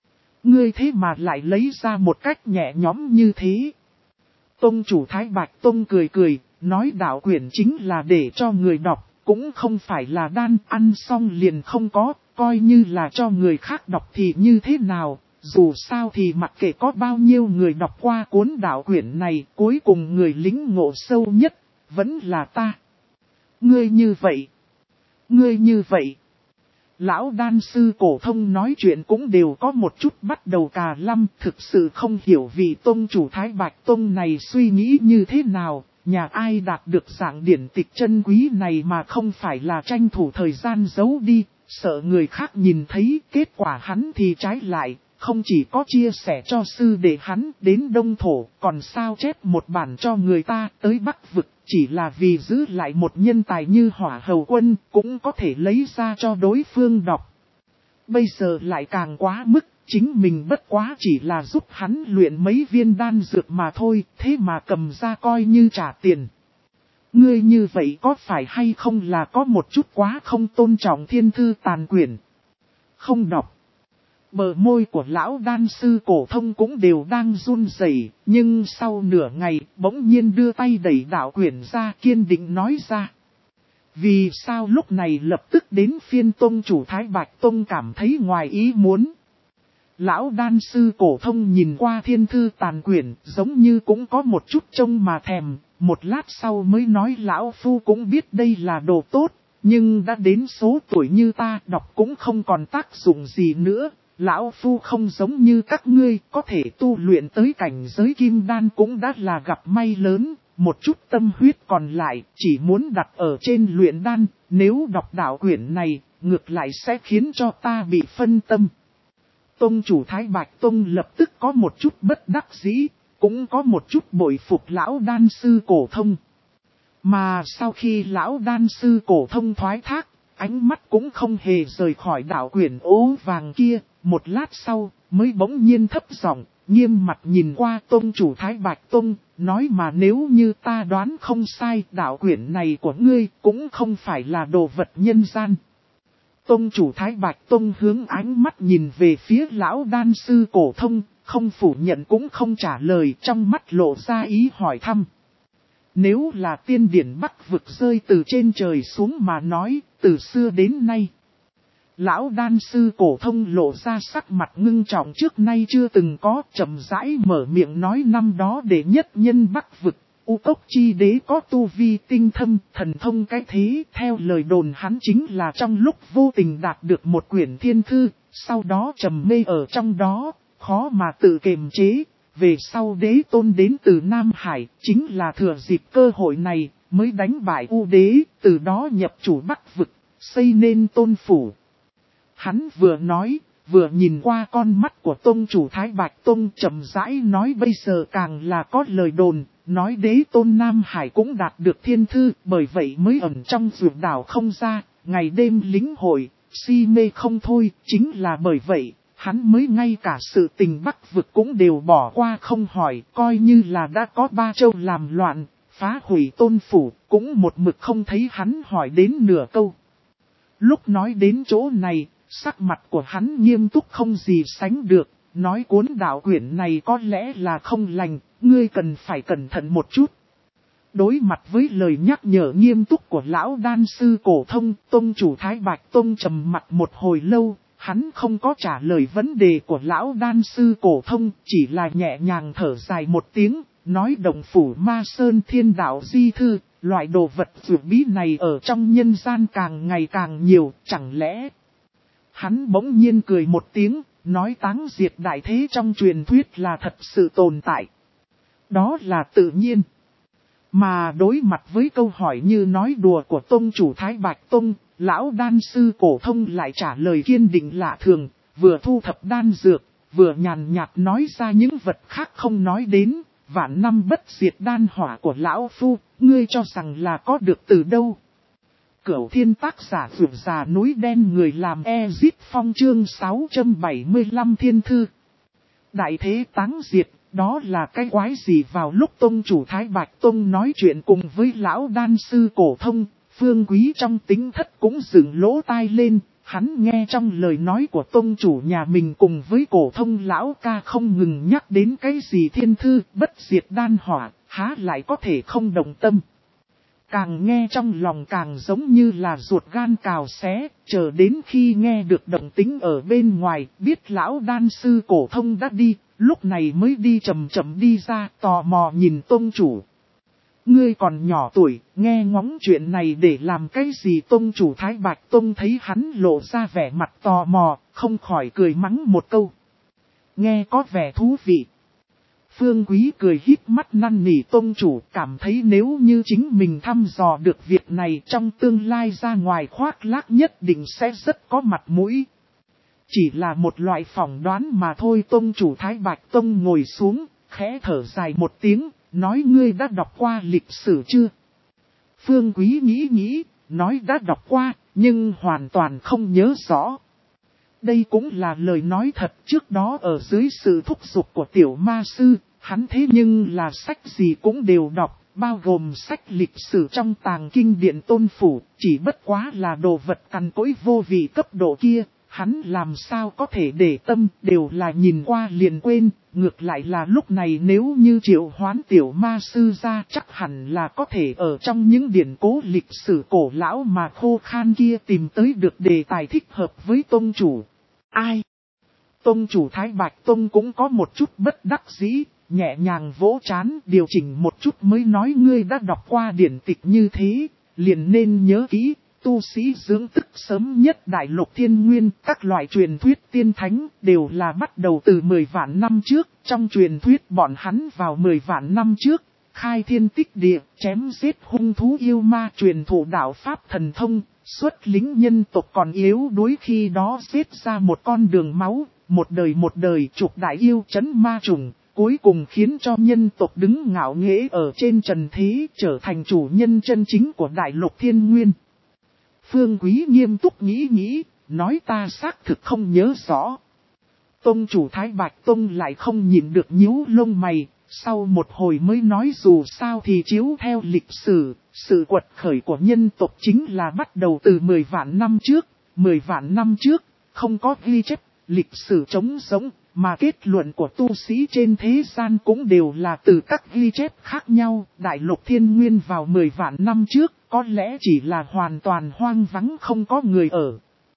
Ngươi thế mà lại lấy ra một cách nhẹ nhõm như thế. Tông chủ Thái Bạch Tông cười cười, nói đạo quyển chính là để cho người đọc. Cũng không phải là đan ăn xong liền không có, coi như là cho người khác đọc thì như thế nào, dù sao thì mặc kệ có bao nhiêu người đọc qua cuốn đạo quyển này, cuối cùng người lính ngộ sâu nhất, vẫn là ta. Ngươi như vậy, ngươi như vậy. Lão đan sư cổ thông nói chuyện cũng đều có một chút bắt đầu cà lăm, thực sự không hiểu vị tông chủ Thái Bạch Tông này suy nghĩ như thế nào. Nhà ai đạt được dạng điển tịch chân quý này mà không phải là tranh thủ thời gian giấu đi, sợ người khác nhìn thấy. Kết quả hắn thì trái lại, không chỉ có chia sẻ cho sư đệ hắn đến Đông Thổ, còn sao chép một bản cho người ta tới Bắc Vực, chỉ là vì giữ lại một nhân tài như Hỏa Hầu Quân, cũng có thể lấy ra cho đối phương đọc. Bây giờ lại càng quá mức. Chính mình bất quá chỉ là giúp hắn luyện mấy viên đan dược mà thôi, thế mà cầm ra coi như trả tiền. Ngươi như vậy có phải hay không là có một chút quá không tôn trọng thiên thư tàn quyển? Không đọc. Bờ môi của lão đan sư cổ thông cũng đều đang run rẩy, nhưng sau nửa ngày bỗng nhiên đưa tay đẩy đạo quyển ra kiên định nói ra. Vì sao lúc này lập tức đến phiên tông chủ Thái Bạch Tông cảm thấy ngoài ý muốn? Lão đan sư cổ thông nhìn qua thiên thư tàn quyển, giống như cũng có một chút trông mà thèm, một lát sau mới nói lão phu cũng biết đây là đồ tốt, nhưng đã đến số tuổi như ta đọc cũng không còn tác dụng gì nữa, lão phu không giống như các ngươi, có thể tu luyện tới cảnh giới kim đan cũng đã là gặp may lớn, một chút tâm huyết còn lại, chỉ muốn đặt ở trên luyện đan, nếu đọc đạo quyển này, ngược lại sẽ khiến cho ta bị phân tâm. Tông chủ Thái Bạch Tông lập tức có một chút bất đắc dĩ, cũng có một chút bội phục lão đan sư cổ thông. Mà sau khi lão đan sư cổ thông thoái thác, ánh mắt cũng không hề rời khỏi đạo quyển ố vàng kia, một lát sau mới bỗng nhiên thấp giọng, nghiêm mặt nhìn qua tông chủ Thái Bạch Tông, nói mà nếu như ta đoán không sai, đạo quyển này của ngươi cũng không phải là đồ vật nhân gian. Tông chủ Thái Bạch Tông hướng ánh mắt nhìn về phía lão đan sư cổ thông, không phủ nhận cũng không trả lời, trong mắt lộ ra ý hỏi thăm. Nếu là tiên điển Bắc Vực rơi từ trên trời xuống mà nói, từ xưa đến nay. Lão đan sư cổ thông lộ ra sắc mặt ngưng trọng trước nay chưa từng có, chậm rãi mở miệng nói năm đó đệ nhất nhân Bắc Vực, U Cốc Chi Đế có tu vi tinh thâm, thần thông cái thế, theo lời đồn hắn chính là trong lúc vô tình đạt được một quyển thiên thư, sau đó trầm mê ở trong đó, khó mà tự kiềm chế. Về sau đế tôn đến từ Nam Hải, chính là thừa dịp cơ hội này, mới đánh bại U Đế, từ đó nhập chủ Bắc Vực, xây nên tôn phủ. Hắn vừa nói, vừa nhìn qua con mắt của tông chủ Thái Bạch Tông chậm rãi nói bây giờ càng là có lời đồn, nói đế tôn Nam Hải cũng đạt được thiên thư, bởi vậy mới ẩn trong ruộng đảo không ra, ngày đêm lính hội, si mê không thôi, chính là bởi vậy, hắn mới ngay cả sự tình Bắc Vực cũng đều bỏ qua không hỏi, coi như là đã có ba châu làm loạn, phá hủy tôn phủ, cũng một mực không thấy hắn hỏi đến nửa câu. Lúc nói đến chỗ này, sắc mặt của hắn nghiêm túc không gì sánh được, nói cuốn đạo quyển này có lẽ là không lành, ngươi cần phải cẩn thận một chút. Đối mặt với lời nhắc nhở nghiêm túc của lão đan sư Cổ Thông, tông chủ Thái Bạch Tông trầm mặt một hồi lâu, hắn không có trả lời vấn đề của lão đan sư Cổ Thông, chỉ là nhẹ nhàng thở dài một tiếng, nói động phủ Ma Sơn Thiên Đạo Di Thư, loại đồ vật dữ bí này ở trong nhân gian càng ngày càng nhiều, chẳng lẽ... Hắn bỗng nhiên cười một tiếng, nói táng diệt đại thế trong truyền thuyết là thật sự tồn tại. Đó là tự nhiên. Mà đối mặt với câu hỏi như nói đùa của tông chủ Thái Bạch Tông, lão đan sư Cổ Thông lại trả lời kiên định lạ thường, vừa thu thập đan dược, vừa nhàn nhạt nói ra những vật khác không nói đến, vạn năm bất diệt đan hỏa của lão phu, ngươi cho rằng là có được từ đâu. Cửu Thiên tác giả vượt già núi đen người làm Ezit Phong chương sáu trăm bảy mươi lăm thiên thư. Đại thế táng diệt, đó là cái quái gì? Vào lúc tông chủ Thái Bạch Tông nói chuyện cùng với lão đan sư Cổ Thông, Phương Quý trong tính thất cũng dựng lỗ tai lên, hắn nghe trong lời nói của tông chủ nhà mình cùng với Cổ Thông lão ca không ngừng nhắc đến cái gì thiên thư, bất diệt đan hỏa, há lại có thể không động tâm. Càng nghe trong lòng càng giống như là ruột gan cào xé, chờ đến khi nghe được động tĩnh ở bên ngoài, biết lão đan sư Cổ Thông đã đi, lúc này mới đi chậm chậm đi ra, tò mò nhìn tông chủ. Ngươi còn nhỏ tuổi, nghe ngóng chuyện này để làm cái gì? Tông chủ Thái Bạch Tông thấy hắn lộ ra vẻ mặt tò mò, không khỏi cười mắng một câu. Nghe có vẻ thú vị. Phương Quý cười híp mắt năn nỉ tông chủ, cảm thấy nếu như chính mình thăm dò được việc này trong tương lai ra ngoài khoác lác nhất định sẽ rất có mặt mũi. Chỉ là một loại phỏng đoán mà thôi. Tông chủ Thái Bạch Tông ngồi xuống, khẽ thở dài một tiếng, nói ngươi đã đọc qua lịch sử chưa? Phương Quý nghĩ nghĩ, nói đã đọc qua, nhưng hoàn toàn không nhớ rõ. Đây cũng là lời nói thật, trước đó ở dưới sự thúc giục của tiểu ma sư, hắn thế nhưng là sách gì cũng đều đọc, bao gồm sách lịch sử trong tàng kinh điện tôn phủ, chỉ bất quá là đồ vật cằn cỗi vô vị cấp độ kia, hắn làm sao có thể để tâm, đều là nhìn qua liền quên, ngược lại là lúc này nếu như triệu hoán tiểu ma sư ra chắc hẳn là có thể ở trong những điển cố lịch sử cổ lão mà khô khan kia tìm tới được đề tài thích hợp với tông chủ. Ai? Tông chủ Thái Bạch Tông cũng có một chút bất đắc dĩ, nhẹ nhàng vỗ trán, điều chỉnh một chút mới nói ngươi đã đọc qua điển tịch như thế, liền nên nhớ kỹ, tu sĩ dưỡng tức sớm nhất đại lục thiên nguyên, các loại truyền thuyết tiên thánh đều là bắt đầu từ mười vạn năm trước, trong truyền thuyết bọn hắn vào mười vạn năm trước, khai thiên tích địa, chém giết hung thú yêu ma, truyền thụ đạo pháp thần thông. Xuất lính nhân tộc còn yếu đuối khi đó giết ra một con đường máu, một đời một đời trục đại yêu chấn ma trùng, cuối cùng khiến cho nhân tộc đứng ngạo nghễ ở trên trần thế, trở thành chủ nhân chân chính của đại lục thiên nguyên. Phương Quý nghiêm túc nghĩ nghĩ, nói ta xác thực không nhớ rõ. Tông chủ Thái Bạch Tông lại không nhìn được nhíu lông mày. Sau một hồi mới nói dù sao thì chiếu theo lịch sử, sự quật khởi của nhân tộc chính là bắt đầu từ mười vạn năm trước, mười vạn năm trước, không có ghi chép, lịch sử trống rỗng, mà kết luận của tu sĩ trên thế gian cũng đều là từ các ghi chép khác nhau, đại lục thiên nguyên vào mười vạn năm trước, có lẽ chỉ là hoàn toàn hoang vắng không có người ở.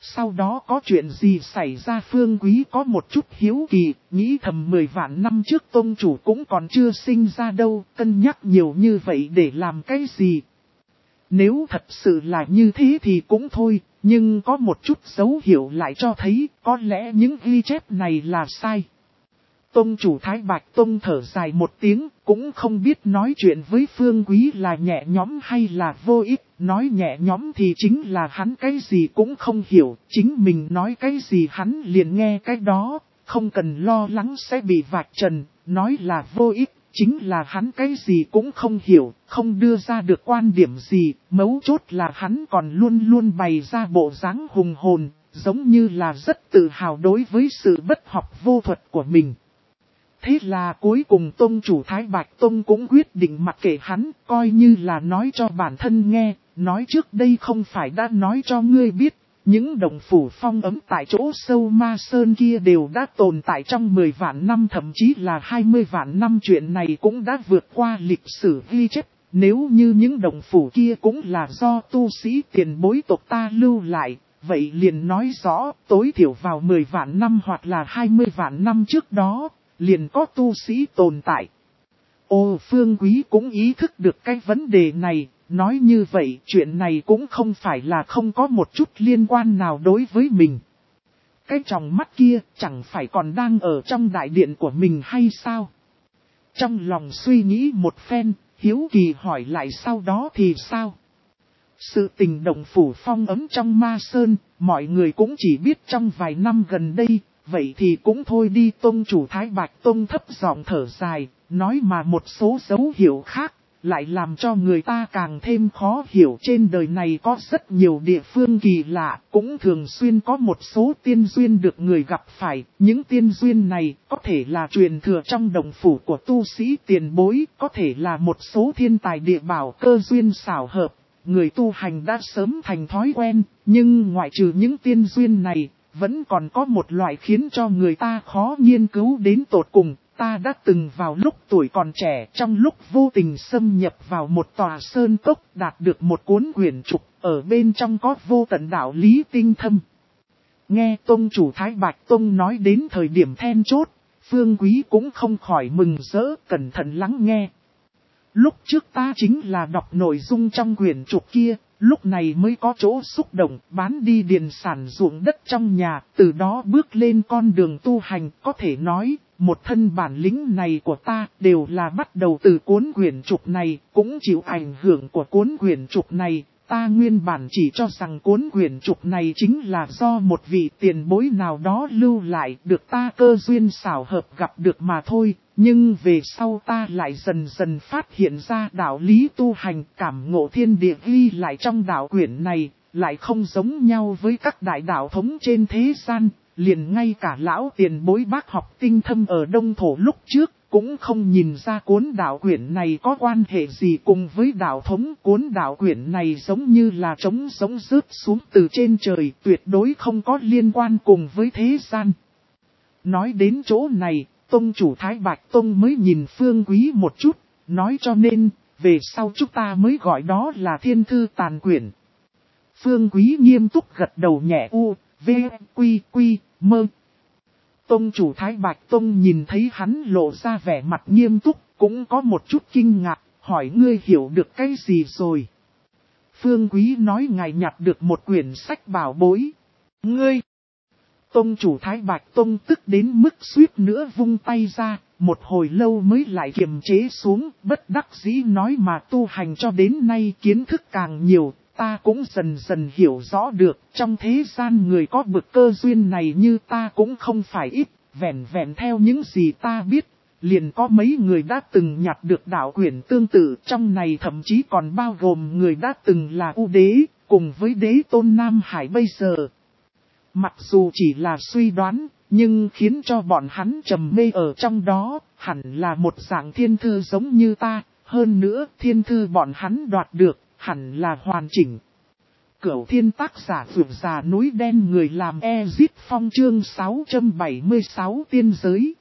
Sau đó có chuyện gì xảy ra Phương Quý có một chút hiếu kỳ, nghĩ thầm mười vạn năm trước tông chủ cũng còn chưa sinh ra đâu, cân nhắc nhiều như vậy để làm cái gì. Nếu thật sự là như thế thì cũng thôi, nhưng có một chút dấu hiệu lại cho thấy có lẽ những ghi chép này là sai. Tông chủ Thái Bạch Tông thở dài một tiếng, cũng không biết nói chuyện với Phương Quý là nhẹ nhõm hay là vô ích. Nói nhẹ nhõm thì chính là hắn cái gì cũng không hiểu, chính mình nói cái gì hắn liền nghe cái đó, không cần lo lắng sẽ bị vạch trần. Nói là vô ích, chính là hắn cái gì cũng không hiểu, không đưa ra được quan điểm gì, mấu chốt là hắn còn luôn luôn bày ra bộ dáng hùng hồn, giống như là rất tự hào đối với sự bất học vô thuật của mình. Thế là cuối cùng tông chủ Thái Bạch Tông cũng quyết định mặc kệ hắn, coi như là nói cho bản thân nghe, nói trước đây không phải đã nói cho ngươi biết, những đồng phủ phong ấm tại chỗ sâu ma sơn kia đều đã tồn tại trong mười vạn năm thậm chí là hai mươi vạn năm, chuyện này cũng đã vượt qua lịch sử ghi chép. Nếu như những đồng phủ kia cũng là do tu sĩ tiền bối tộc ta lưu lại, vậy liền nói rõ tối thiểu vào mười vạn năm hoặc là hai mươi vạn năm trước đó, liền có tu sĩ tồn tại. Ô Phương Quý cũng ý thức được cái vấn đề này, nói như vậy chuyện này cũng không phải là không có một chút liên quan nào đối với mình. Cái tròng mắt kia chẳng phải còn đang ở trong đại điện của mình hay sao? Trong lòng suy nghĩ một phen, hiếu kỳ hỏi lại sau đó thì sao? Sự tình động phủ phong ấm trong ma sơn, mọi người cũng chỉ biết trong vài năm gần đây. Vậy thì cũng thôi đi. Tông chủ Thái Bạch Tông thấp giọng thở dài, nói mà một số dấu hiệu khác, lại làm cho người ta càng thêm khó hiểu. Trên đời này có rất nhiều địa phương kỳ lạ, cũng thường xuyên có một số tiên duyên được người gặp phải. Những tiên duyên này có thể là truyền thừa trong đồng phủ của tu sĩ tiền bối, có thể là một số thiên tài địa bảo cơ duyên xảo hợp. Người tu hành đã sớm thành thói quen, nhưng ngoại trừ những tiên duyên này, vẫn còn có một loại khiến cho người ta khó nghiên cứu đến tột cùng. Ta đã từng vào lúc tuổi còn trẻ, trong lúc vô tình xâm nhập vào một tòa sơn cốc, đạt được một cuốn quyển trục, ở bên trong có vô tận đạo lý tinh thâm. Nghe tông chủ Thái Bạch Tông nói đến thời điểm then chốt, Phương Quý cũng không khỏi mừng rỡ, cẩn thận lắng nghe. Lúc trước ta chính là đọc nội dung trong quyển trục kia, lúc này mới có chỗ xúc động, bán đi điền sản ruộng đất trong nhà, từ đó bước lên con đường tu hành. Có thể nói, một thân bản lĩnh này của ta đều là bắt đầu từ cuốn quyển trục này, cũng chịu ảnh hưởng của cuốn quyển trục này. Ta nguyên bản chỉ cho rằng cuốn quyển trục này chính là do một vị tiền bối nào đó lưu lại, được ta cơ duyên xảo hợp gặp được mà thôi. Nhưng về sau ta lại dần dần phát hiện ra đạo lý tu hành, cảm ngộ thiên địa ghi lại trong đạo quyển này, lại không giống nhau với các đại đạo thống trên thế gian. Liền ngay cả lão tiền bối bác học tinh thâm ở Đông Thổ lúc trước, cũng không nhìn ra cuốn đạo quyển này có quan hệ gì cùng với đạo thống. Cuốn đạo quyển này giống như là trống giống rớt xuống từ trên trời, tuyệt đối không có liên quan cùng với thế gian. Nói đến chỗ này, tông chủ Thái Bạch Tông mới nhìn Phương Quý một chút, nói cho nên, về sau chúng ta mới gọi đó là thiên thư tàn quyển. Phương Quý nghiêm túc gật đầu nhẹ u, v, quy, quy, mơ. Tông chủ Thái Bạch Tông nhìn thấy hắn lộ ra vẻ mặt nghiêm túc, cũng có một chút kinh ngạc, hỏi ngươi hiểu được cái gì rồi? Phương Quý nói ngài nhặt được một quyển sách bảo bối. Ngươi! Tông chủ Thái Bạch Tông tức đến mức suýt nữa vung tay ra, một hồi lâu mới lại kiềm chế xuống, bất đắc dĩ nói mà tu hành cho đến nay kiến thức càng nhiều, ta cũng dần dần hiểu rõ được, trong thế gian người có bực cơ duyên này như ta cũng không phải ít, vẹn vẹn theo những gì ta biết, liền có mấy người đã từng nhặt được đạo quyển tương tự, trong này thậm chí còn bao gồm người đã từng là U Đế, cùng với đế tôn Nam Hải bây giờ. Mặc dù chỉ là suy đoán, nhưng khiến cho bọn hắn trầm mê ở trong đó, hẳn là một dạng thiên thư giống như ta, hơn nữa thiên thư bọn hắn đoạt được, hẳn là hoàn chỉnh. Cửu thiên tác giả vượt già núi đen người làm Ezit Phong chương sáu trăm bảy mươi sáu tiên giới.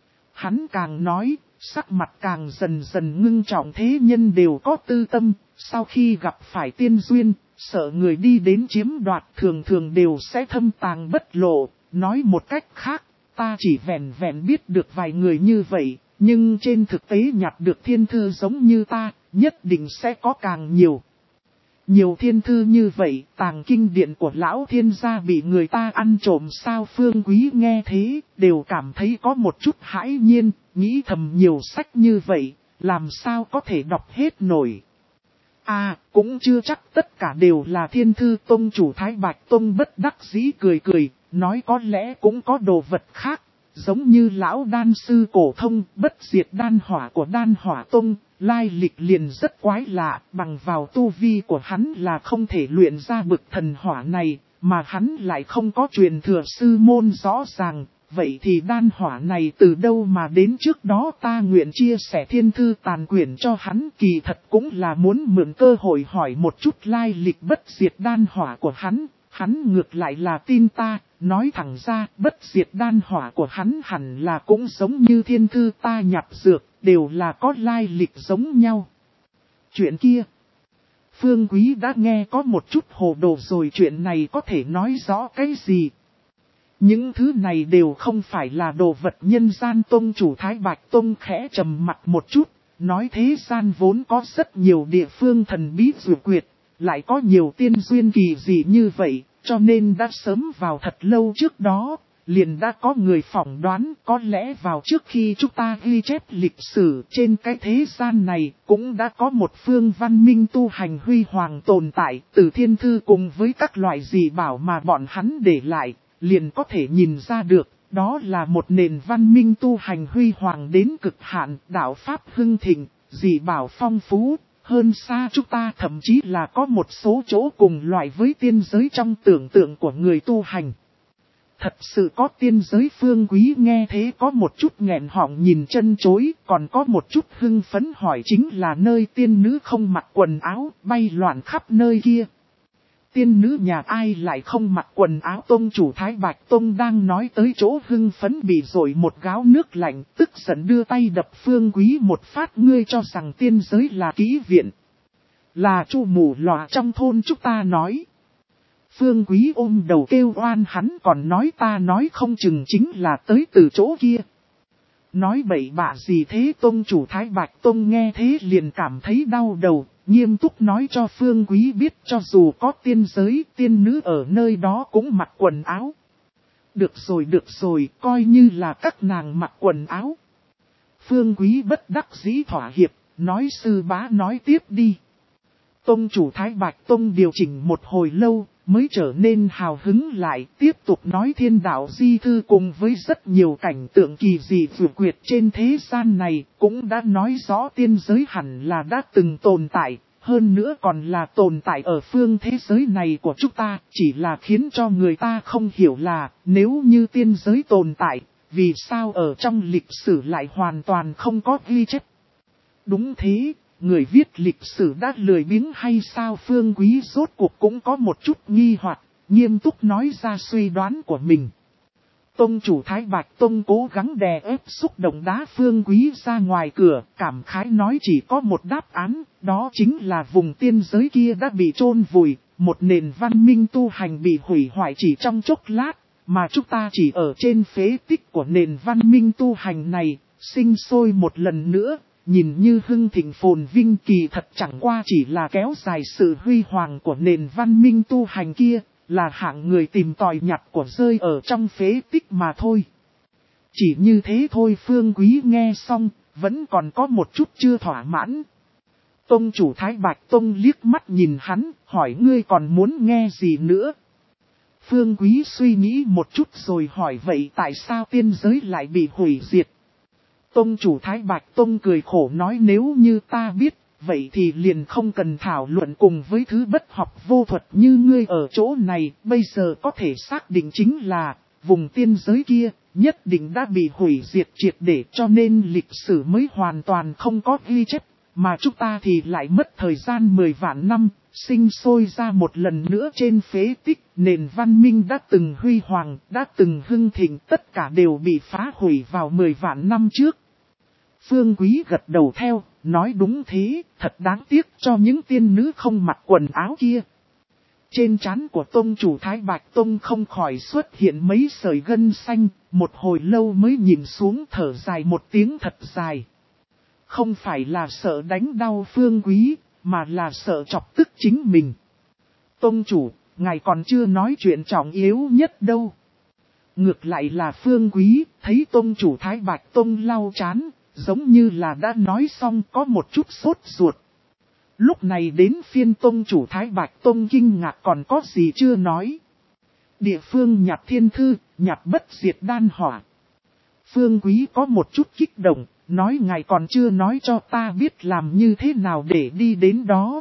Hắn càng nói, sắc mặt càng dần dần ngưng trọng, thế nhân đều có tư tâm, sau khi gặp phải tiên duyên, sợ người đi đến chiếm đoạt thường thường đều sẽ thâm tàng bất lộ, nói một cách khác, ta chỉ vẹn vẹn biết được vài người như vậy, nhưng trên thực tế nhặt được thiên thư giống như ta, nhất định sẽ có càng nhiều. Nhiều thiên thư như vậy, tàng kinh điển của lão thiên gia bị người ta ăn trộm sao? Phương Quý nghe thế, đều cảm thấy có một chút hãi nhiên, nghĩ thầm nhiều sách như vậy, làm sao có thể đọc hết nổi. À, cũng chưa chắc tất cả đều là thiên thư. Tông chủ Thái Bạch Tông bất đắc dĩ cười cười, nói có lẽ cũng có đồ vật khác, giống như lão đan sư cổ thông bất diệt đan hỏa của đan hỏa tông, lai lịch liền rất quái lạ, bằng vào tu vi của hắn là không thể luyện ra bực thần hỏa này, mà hắn lại không có truyền thừa sư môn rõ ràng. Vậy thì đan hỏa này từ đâu mà đến? Trước đó ta nguyện chia sẻ thiên thư tàn quyển cho hắn, kỳ thật cũng là muốn mượn cơ hội hỏi một chút lai lịch bất diệt đan hỏa của hắn. Hắn ngược lại là tin ta, nói thẳng ra bất diệt đan hỏa của hắn hẳn là cũng giống như thiên thư ta nhập dược, đều là có lai lịch giống nhau. Chuyện kia, Phương Quý đã nghe có một chút hồ đồ rồi. Chuyện này có thể nói rõ cái gì? Những thứ này đều không phải là đồ vật nhân gian. Tông chủ Thái Bạch Tông khẽ trầm mặt một chút, nói thế gian vốn có rất nhiều địa phương thần bí dược quyệt, lại có nhiều tiên duyên kỳ dị như vậy, cho nên đã sớm vào thật lâu trước đó, liền đã có người phỏng đoán có lẽ vào trước khi chúng ta ghi chép lịch sử trên cái thế gian này cũng đã có một phương văn minh tu hành huy hoàng tồn tại. Từ thiên thư cùng với các loại dị bảo mà bọn hắn để lại, liền có thể nhìn ra được, đó là một nền văn minh tu hành huy hoàng đến cực hạn, đạo pháp hưng thịnh, dị bảo phong phú, hơn xa chúng ta, thậm chí là có một số chỗ cùng loại với tiên giới trong tưởng tượng của người tu hành. Thật sự có tiên giới. Phương Quý nghe thế có một chút nghẹn họng nhìn chân chối, còn có một chút hưng phấn hỏi chính là nơi tiên nữ không mặc quần áo, bay loạn khắp nơi kia. Tiên nữ nhà ai lại không mặc quần áo? Tông chủ Thái Bạch Tông đang nói tới chỗ hưng phấn bị dội một gáo nước lạnh, tức giận đưa tay đập Phương Quý một phát. Ngươi cho rằng tiên giới là kỹ viện, là chu mù lòa trong thôn chúng ta nói. Phương Quý ôm đầu kêu oan, hắn còn nói ta nói không chừng chính là tới từ chỗ kia. Nói bậy bạ gì thế? Tông chủ Thái Bạch Tông nghe thế liền cảm thấy đau đầu, nghiêm túc nói cho Phương Quý biết cho dù có tiên giới, tiên nữ ở nơi đó cũng mặc quần áo. Được rồi được rồi, coi như là các nàng mặc quần áo. Phương Quý bất đắc dĩ thỏa hiệp, nói sư bá nói tiếp đi. Tông chủ Thái Bạch Tông điều chỉnh một hồi lâu, mới trở nên hào hứng lại, tiếp tục nói thiên đạo di thư cùng với rất nhiều cảnh tượng kỳ dị vượt quyệt trên thế gian này, cũng đã nói rõ tiên giới hẳn là đã từng tồn tại, hơn nữa còn là tồn tại ở phương thế giới này của chúng ta, chỉ là khiến cho người ta không hiểu là, nếu như tiên giới tồn tại, vì sao ở trong lịch sử lại hoàn toàn không có ghi chép. Đúng thế. Người viết lịch sử đã lười biếng hay sao? Phương Quý rốt cuộc cũng có một chút nghi hoặc, nghiêm túc nói ra suy đoán của mình. Tông chủ Thái Bạch Tông cố gắng đè ép xúc động đá Phương Quý ra ngoài cửa, cảm khái nói chỉ có một đáp án, đó chính là vùng tiên giới kia đã bị chôn vùi, một nền văn minh tu hành bị hủy hoại chỉ trong chốc lát, mà chúng ta chỉ ở trên phế tích của nền văn minh tu hành này, sinh sôi một lần nữa. Nhìn như hưng thịnh phồn vinh, kỳ thật chẳng qua chỉ là kéo dài sự huy hoàng của nền văn minh tu hành kia, là hạng người tìm tòi nhặt của rơi ở trong phế tích mà thôi. Chỉ như thế thôi. Phương Quý nghe xong, vẫn còn có một chút chưa thỏa mãn. Tông chủ Thái Bạch Tông liếc mắt nhìn hắn, hỏi ngươi còn muốn nghe gì nữa? Phương Quý suy nghĩ một chút rồi hỏi vậy tại sao tiên giới lại bị hủy diệt? Tông chủ Thái Bạch Tông cười khổ nói nếu như ta biết, vậy thì liền không cần thảo luận cùng với thứ bất học vô thuật như ngươi ở chỗ này. Bây giờ có thể xác định chính là, vùng tiên giới kia, nhất định đã bị hủy diệt triệt để, cho nên lịch sử mới hoàn toàn không có ghi chép. Mà chúng ta thì lại mất thời gian mười vạn năm, sinh sôi ra một lần nữa trên phế tích. Nền văn minh đã từng huy hoàng, đã từng hưng thịnh, tất cả đều bị phá hủy vào mười vạn năm trước. Phương Quý gật đầu theo, nói đúng thế, thật đáng tiếc cho những tiên nữ không mặc quần áo kia. Trên trán của tông chủ Thái Bạch Tông không khỏi xuất hiện mấy sợi gân xanh, một hồi lâu mới nhìn xuống thở dài một tiếng thật dài. Không phải là sợ đánh đau Phương Quý, mà là sợ chọc tức chính mình. Tông chủ, ngài còn chưa nói chuyện trọng yếu nhất đâu. Ngược lại là Phương Quý, thấy tông chủ Thái Bạch Tông lau chán, giống như là đã nói xong có một chút sốt ruột. Lúc này đến phiên tông chủ Thái Bạch Tông kinh ngạc còn có gì chưa nói. Địa phương nhặt thiên thư, nhặt bất diệt đan hỏa. Phương Quý có một chút kích động, nói ngài còn chưa nói cho ta biết làm như thế nào để đi đến đó.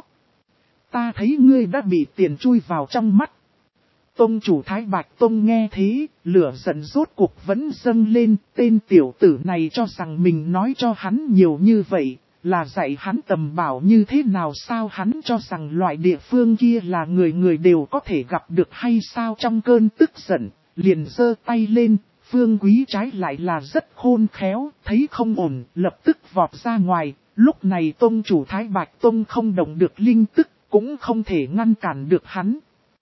Ta thấy ngươi đã bị tiền chui vào trong mắt. Tông chủ Thái Bạch Tông nghe thế, lửa giận rốt cuộc vẫn dâng lên, tên tiểu tử này cho rằng mình nói cho hắn nhiều như vậy, là dạy hắn tầm bảo như thế nào sao hắn cho rằng loại địa phương kia là người người đều có thể gặp được hay sao trong cơn tức giận, liền giơ tay lên, Phương Quý trái lại là rất khôn khéo, thấy không ổn, lập tức vọt ra ngoài, lúc này tông chủ Thái Bạch Tông không động được linh tức, cũng không thể ngăn cản được hắn.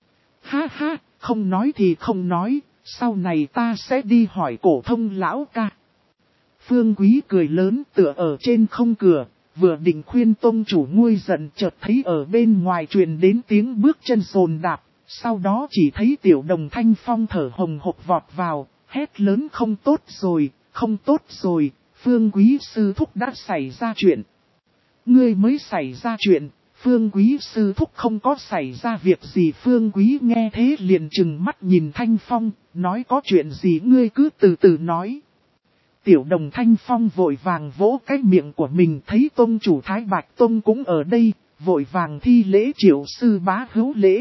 Ha ha, không nói thì không nói, sau này ta sẽ đi hỏi cổ thông lão ca. Phương Quý cười lớn tựa ở trên không cửa, vừa định khuyên tông chủ nguôi giận chợt thấy ở bên ngoài truyền đến tiếng bước chân sồn đạp, sau đó chỉ thấy Tiểu Đồng Thanh Phong thở hồng hộc vọt vào, hét lớn không tốt rồi, không tốt rồi, Phương Quý sư thúc đã xảy ra chuyện. Ngươi mới xảy ra chuyện. Phương Quý sư thúc không có xảy ra việc gì. Phương Quý nghe thế liền trừng mắt nhìn Thanh Phong, nói có chuyện gì ngươi cứ từ từ nói. Tiểu Đồng Thanh Phong vội vàng vỗ cái miệng của mình, thấy tông chủ Thái Bạch Tông cũng ở đây, vội vàng thi lễ Triệu sư bá hữu lễ.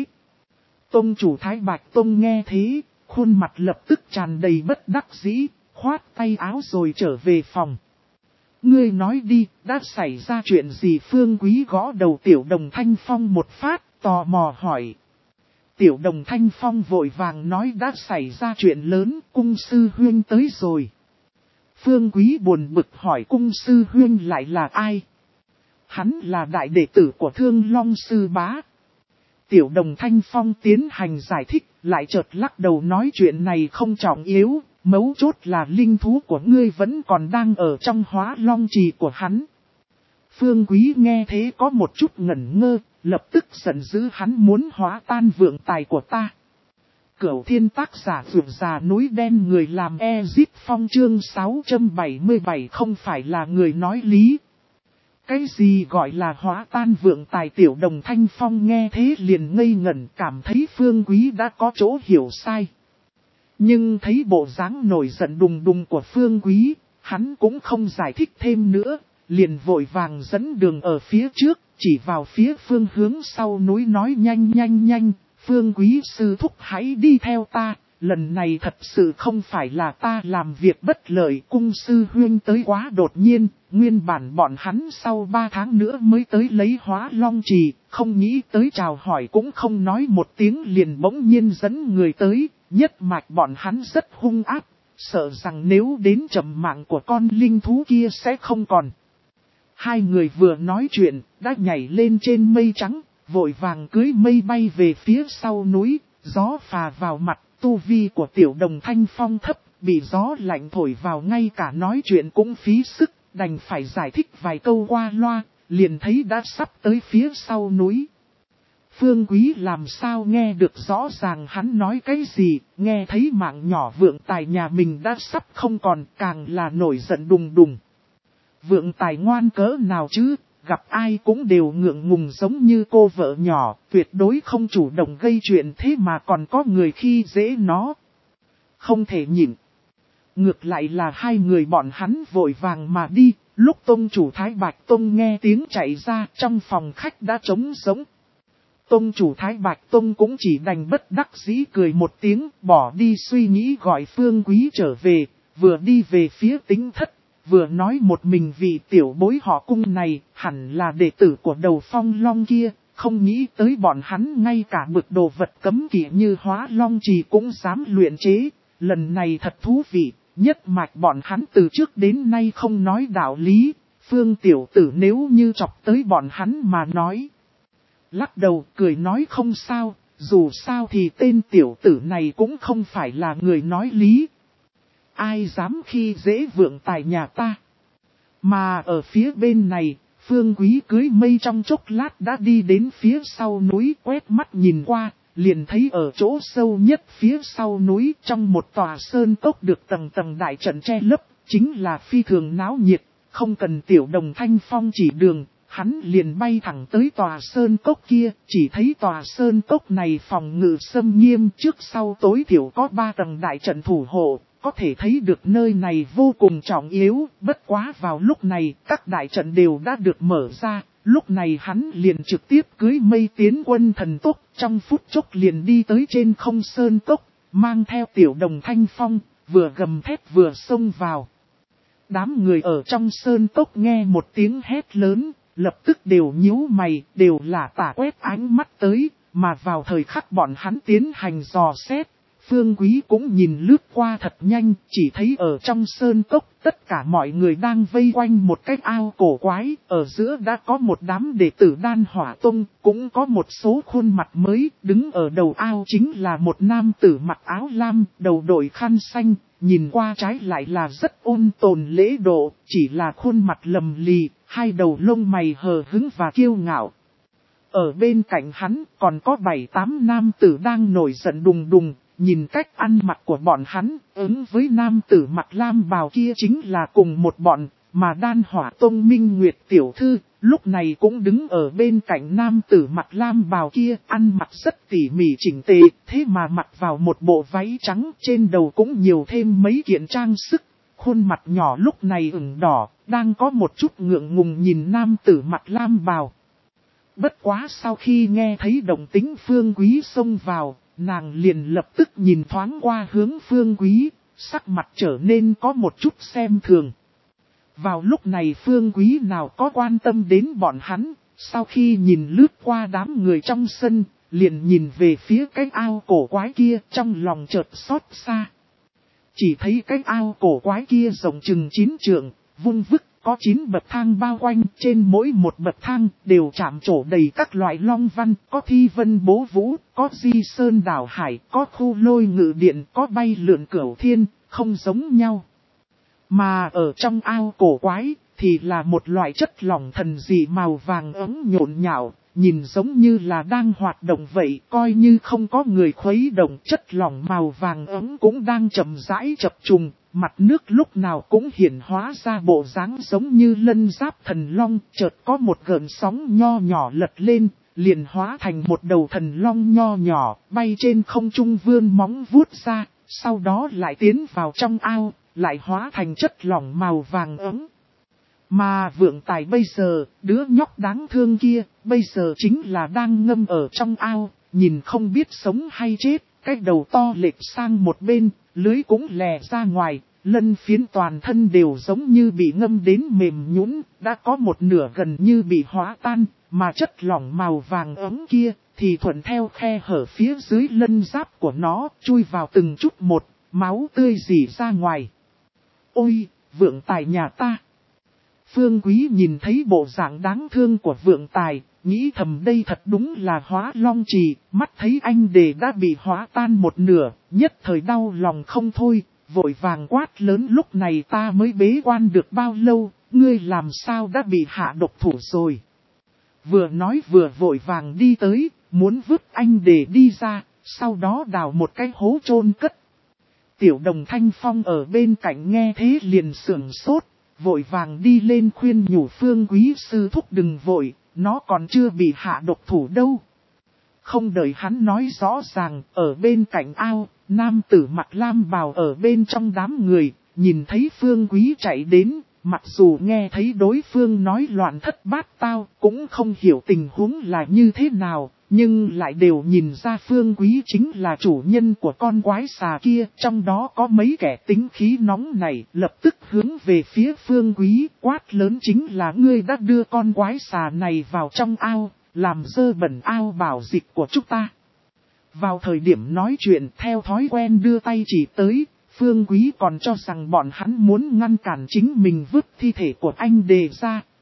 Tông chủ Thái Bạch Tông nghe thế, khuôn mặt lập tức tràn đầy bất đắc dĩ, khoát tay áo rồi trở về phòng. Ngươi nói đi, đã xảy ra chuyện gì? Phương Quý gõ đầu Tiểu Đồng Thanh Phong một phát, tò mò hỏi. Tiểu Đồng Thanh Phong vội vàng nói đã xảy ra chuyện lớn, cung sư huynh tới rồi. Phương Quý buồn bực hỏi cung sư huynh lại là ai? Hắn là đại đệ tử của Thương Long sư bá. Tiểu Đồng Thanh Phong tiến hành giải thích, lại chợt lắc đầu nói chuyện này không trọng yếu. Mấu chốt là linh thú của ngươi vẫn còn đang ở trong Hóa Long trì của hắn. Phương Quý nghe thế có một chút ngẩn ngơ, lập tức giận dữ hắn muốn hóa tan vượng tài của ta. Cửu Thiên tác giả vượt già núi đen người làm Ezip Phong chương sáu trăm bảy mươi bảy không phải là người nói lý. Cái gì gọi là hóa tan vượng tài? Tiểu Đồng Thanh Phong nghe thế liền ngây ngẩn, cảm thấy Phương Quý đã có chỗ hiểu sai. Nhưng thấy bộ dáng nổi giận đùng đùng của Phương Quý, hắn cũng không giải thích thêm nữa, liền vội vàng dẫn đường ở phía trước, chỉ vào phía phương hướng sau núi nói nhanh nhanh nhanh, Phương Quý sư thúc hãy đi theo ta, lần này thật sự không phải là ta làm việc bất lợi. Cung sư huynh tới quá đột nhiên, nguyên bản bọn hắn sau ba tháng nữa mới tới lấy Hóa Long trì, không nghĩ tới chào hỏi cũng không nói một tiếng liền bỗng nhiên dẫn người tới. Nhất mạch bọn hắn rất hung ác, sợ rằng nếu đến chậm mạng của con linh thú kia sẽ không còn. Hai người vừa nói chuyện, đã nhảy lên trên mây trắng, vội vàng cưới mây bay về phía sau núi, gió phà vào mặt, tu vi của Tiểu Đồng Thanh Phong thấp, bị gió lạnh thổi vào ngay cả nói chuyện cũng phí sức, đành phải giải thích vài câu qua loa, liền thấy đã sắp tới phía sau núi. Phương Quý làm sao nghe được rõ ràng hắn nói cái gì, nghe thấy mạng nhỏ vượng tài nhà mình đã sắp không còn, càng là nổi giận đùng đùng. Vượng tài ngoan cỡ nào chứ, gặp ai cũng đều ngượng ngùng giống như cô vợ nhỏ, tuyệt đối không chủ động gây chuyện thế mà còn có người khi dễ nó. Không thể nhịn. Ngược lại là hai người bọn hắn vội vàng mà đi, lúc tông chủ Thái Bạch Tông nghe tiếng chạy ra trong phòng khách đã trống rỗng. Tông chủ Thái Bạch Tông cũng chỉ đành bất đắc dĩ cười một tiếng, bỏ đi suy nghĩ gọi Phương Quý trở về, vừa đi về phía Tính Thất, vừa nói một mình vì tiểu bối họ Cung này hẳn là đệ tử của Đầu Phong Long kia, không nghĩ tới bọn hắn ngay cả bực đồ vật cấm kỵ như Hóa Long trì cũng dám luyện chế, lần này thật thú vị, nhất mạch bọn hắn từ trước đến nay không nói đạo lý, Phương tiểu tử nếu như chọc tới bọn hắn mà nói. Lắc đầu cười nói không sao, dù sao thì tên tiểu tử này cũng không phải là người nói lý. Ai dám khi dễ vượng tài nhà ta. Mà ở phía bên này, Phương Quý cưới mây trong chốc lát đã đi đến phía sau núi, quét mắt nhìn qua, liền thấy ở chỗ sâu nhất phía sau núi trong một tòa sơn cốc được tầng tầng đại trận che lấp, chính là phi thường náo nhiệt, không cần Tiểu Đồng Thanh Phong chỉ đường, hắn liền bay thẳng tới tòa sơn cốc kia, chỉ thấy tòa sơn cốc này phòng ngự xâm nghiêm, trước sau tối thiểu có ba tầng đại trận thủ hộ. Có thể thấy được nơi này vô cùng trọng yếu, bất quá vào lúc này các đại trận đều đã được mở ra, lúc này hắn liền trực tiếp cưới mây tiến quân thần tốc, trong phút chốc liền đi tới trên không sơn cốc, mang theo Tiểu Đồng Thanh Phong, vừa gầm thét vừa xông vào. Đám người ở trong sơn cốc nghe một tiếng hét lớn, lập tức đều nhíu mày, đều là tả quét ánh mắt tới, mà vào thời khắc bọn hắn tiến hành dò xét. Phương Quý cũng nhìn lướt qua thật nhanh, chỉ thấy ở trong sơn cốc tất cả mọi người đang vây quanh một cái ao cổ quái, ở giữa đã có một đám đệ tử Đan Hỏa Tông, cũng có một số khuôn mặt mới, đứng ở đầu ao chính là một nam tử mặc áo lam, đầu đội khăn xanh, nhìn qua trái lại là rất ôn tồn lễ độ, chỉ là khuôn mặt lầm lì, hai đầu lông mày hờ hững và kiêu ngạo. Ở bên cạnh hắn còn có bảy tám nam tử đang nổi giận đùng đùng. Nhìn cách ăn mặc của bọn hắn, ứng với nam tử mặc lam bào kia chính là cùng một bọn, mà Đan Hỏa Tông Minh Nguyệt tiểu thư, lúc này cũng đứng ở bên cạnh nam tử mặc lam bào kia, ăn mặc rất tỉ mỉ chỉnh tề, thế mà mặc vào một bộ váy trắng, trên đầu cũng nhiều thêm mấy kiện trang sức, khuôn mặt nhỏ lúc này ửng đỏ, đang có một chút ngượng ngùng nhìn nam tử mặc lam bào. Bất quá sau khi nghe thấy động tĩnh Phương Quý xông vào, nàng liền lập tức nhìn thoáng qua hướng Phương Quý, sắc mặt trở nên có một chút xem thường. Vào lúc này Phương Quý nào có quan tâm đến bọn hắn, sau khi nhìn lướt qua đám người trong sân, liền nhìn về phía cái ao cổ quái kia trong lòng chợt xót xa. Chỉ thấy cái ao cổ quái kia rộng chừng chín trượng, vung vức. Có chín bậc thang bao quanh, trên mỗi một bậc thang đều chạm trổ đầy các loại long văn, có thi vân bố vũ, có di sơn đảo hải, có khu lôi ngự điện, có bay lượn cửu thiên, không giống nhau. Mà ở trong ao cổ quái, thì là một loại chất lỏng thần dị màu vàng ấm nhộn nhạo, nhìn giống như là đang hoạt động vậy, coi như không có người khuấy động, chất lỏng màu vàng ấm cũng đang chậm rãi chập trùng. Mặt nước lúc nào cũng hiển hóa ra bộ dáng giống như lân giáp thần long, chợt có một gợn sóng nho nhỏ lật lên, liền hóa thành một đầu thần long nho nhỏ, bay trên không trung vươn móng vuốt ra, sau đó lại tiến vào trong ao, lại hóa thành chất lỏng màu vàng ấm. Mà Vượng Tài bây giờ, đứa nhóc đáng thương kia, bây giờ chính là đang ngâm ở trong ao, nhìn không biết sống hay chết, cái đầu to lệch sang một bên. Lưới cũng lè ra ngoài, lân phiến toàn thân đều giống như bị ngâm đến mềm nhũn, đã có một nửa gần như bị hóa tan, mà chất lỏng màu vàng ấm kia thì thuận theo khe hở phía dưới lân giáp của nó, chui vào từng chút một, máu tươi rỉ ra ngoài. Ôi, Vượng Tài nhà ta! Phương Quý nhìn thấy bộ dạng đáng thương của Vượng Tài, nghĩ thầm đây thật đúng là hóa long trì, mắt thấy anh đề đã bị hóa tan một nửa, nhất thời đau lòng không thôi, vội vàng quát lớn lúc này ta mới bế quan được bao lâu, ngươi làm sao đã bị hạ độc thủ rồi. Vừa nói vừa vội vàng đi tới, muốn vứt anh đề đi ra, sau đó đào một cái hố chôn cất. Tiểu Đồng Thanh Phong ở bên cạnh nghe thế liền sưởng sốt, vội vàng đi lên khuyên nhủ Phương Quý sư thúc đừng vội. Nó còn chưa bị hạ độc thủ đâu. Không đợi hắn nói rõ ràng, ở bên cạnh ao, nam tử mặc lam bào ở bên trong đám người, nhìn thấy Phương Quý chạy đến, mặc dù nghe thấy đối phương nói loạn thất bát tao, cũng không hiểu tình huống là như thế nào, nhưng lại đều nhìn ra Phương Quý chính là chủ nhân của con quái xà kia, trong đó có mấy kẻ tính khí nóng này, lập tức hướng về phía Phương Quý, quát lớn chính là ngươi đã đưa con quái xà này vào trong ao, làm dơ bẩn ao bảo dịch của chúng ta. Vào thời điểm nói chuyện theo thói quen đưa tay chỉ tới, Phương Quý còn cho rằng bọn hắn muốn ngăn cản chính mình vứt thi thể của anh đề ra,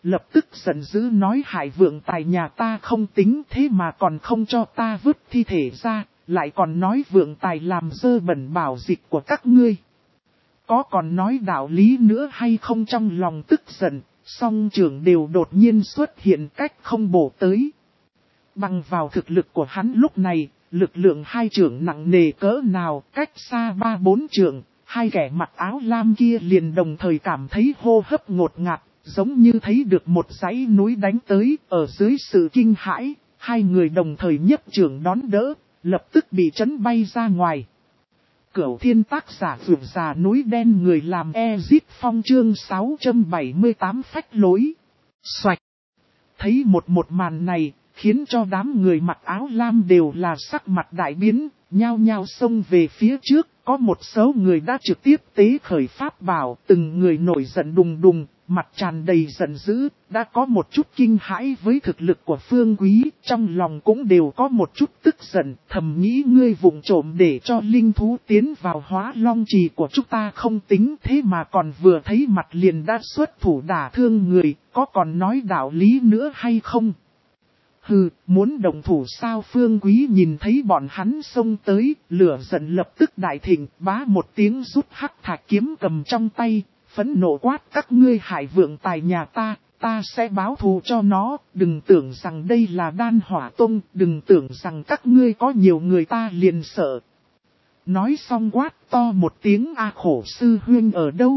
lập tức giận dữ nói hại vượng tài nhà ta không tính thế mà còn không cho ta vứt thi thể ra, lại còn nói vượng tài làm dơ bẩn bảo dịch của các ngươi. Có còn nói đạo lý nữa hay không? Trong lòng tức giận, song trưởng đều đột nhiên xuất hiện cách không bổ tới. Bằng vào thực lực của hắn lúc này, lực lượng hai trưởng nặng nề cỡ nào, cách xa ba bốn trưởng, hai kẻ mặc áo lam kia liền đồng thời cảm thấy hô hấp ngột ngạt, giống như thấy được một dãy núi đánh tới. Ở dưới sự kinh hãi, hai người đồng thời nhấc trưởng đón đỡ, lập tức bị chấn bay ra ngoài. Cửu thiên tác giả vượt già núi đen người làm Ezit Phong chương sáu trăm bảy mươi tám phách lối. Xoạch. Thấy một một màn này, khiến cho đám người mặc áo lam đều là sắc mặt đại biến, nhao nhao xông về phía trước. Có một số người đã trực tiếp tế khởi pháp bảo, từng người nổi giận đùng đùng, mặt tràn đầy giận dữ, đã có một chút kinh hãi với thực lực của Phương Quý, trong lòng cũng đều có một chút tức giận, thầm nghĩ ngươi vụng trộm để cho linh thú tiến vào Hóa Long Trì của chúng ta không tính, thế mà còn vừa thấy mặt liền đã xuất thủ đả thương người, có còn nói đạo lý nữa hay không? Hừ, muốn đồng thủ sao? Phương Quý nhìn thấy bọn hắn xông tới, lửa giận lập tức đại thịnh, bá một tiếng rút hắc thạch kiếm cầm trong tay, phẫn nộ quát các ngươi hại vượng tài nhà ta, ta sẽ báo thù cho nó, đừng tưởng rằng đây là Đan Hỏa Tông, đừng tưởng rằng các ngươi có nhiều người ta liền sợ. Nói xong quát to một tiếng A Khổ sư huynh ở đâu?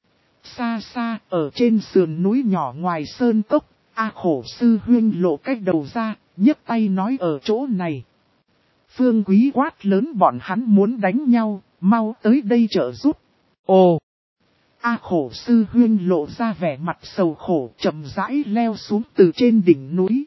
Xa xa, ở trên sườn núi nhỏ ngoài sơn cốc. A Khổ sư huynh lộ cách đầu ra, nhấc tay nói ở chỗ này. Phương Quý quát lớn bọn hắn muốn đánh nhau, mau tới đây trợ giúp. Ồ! A Khổ sư huynh lộ ra vẻ mặt sầu khổ, chậm rãi leo xuống từ trên đỉnh núi.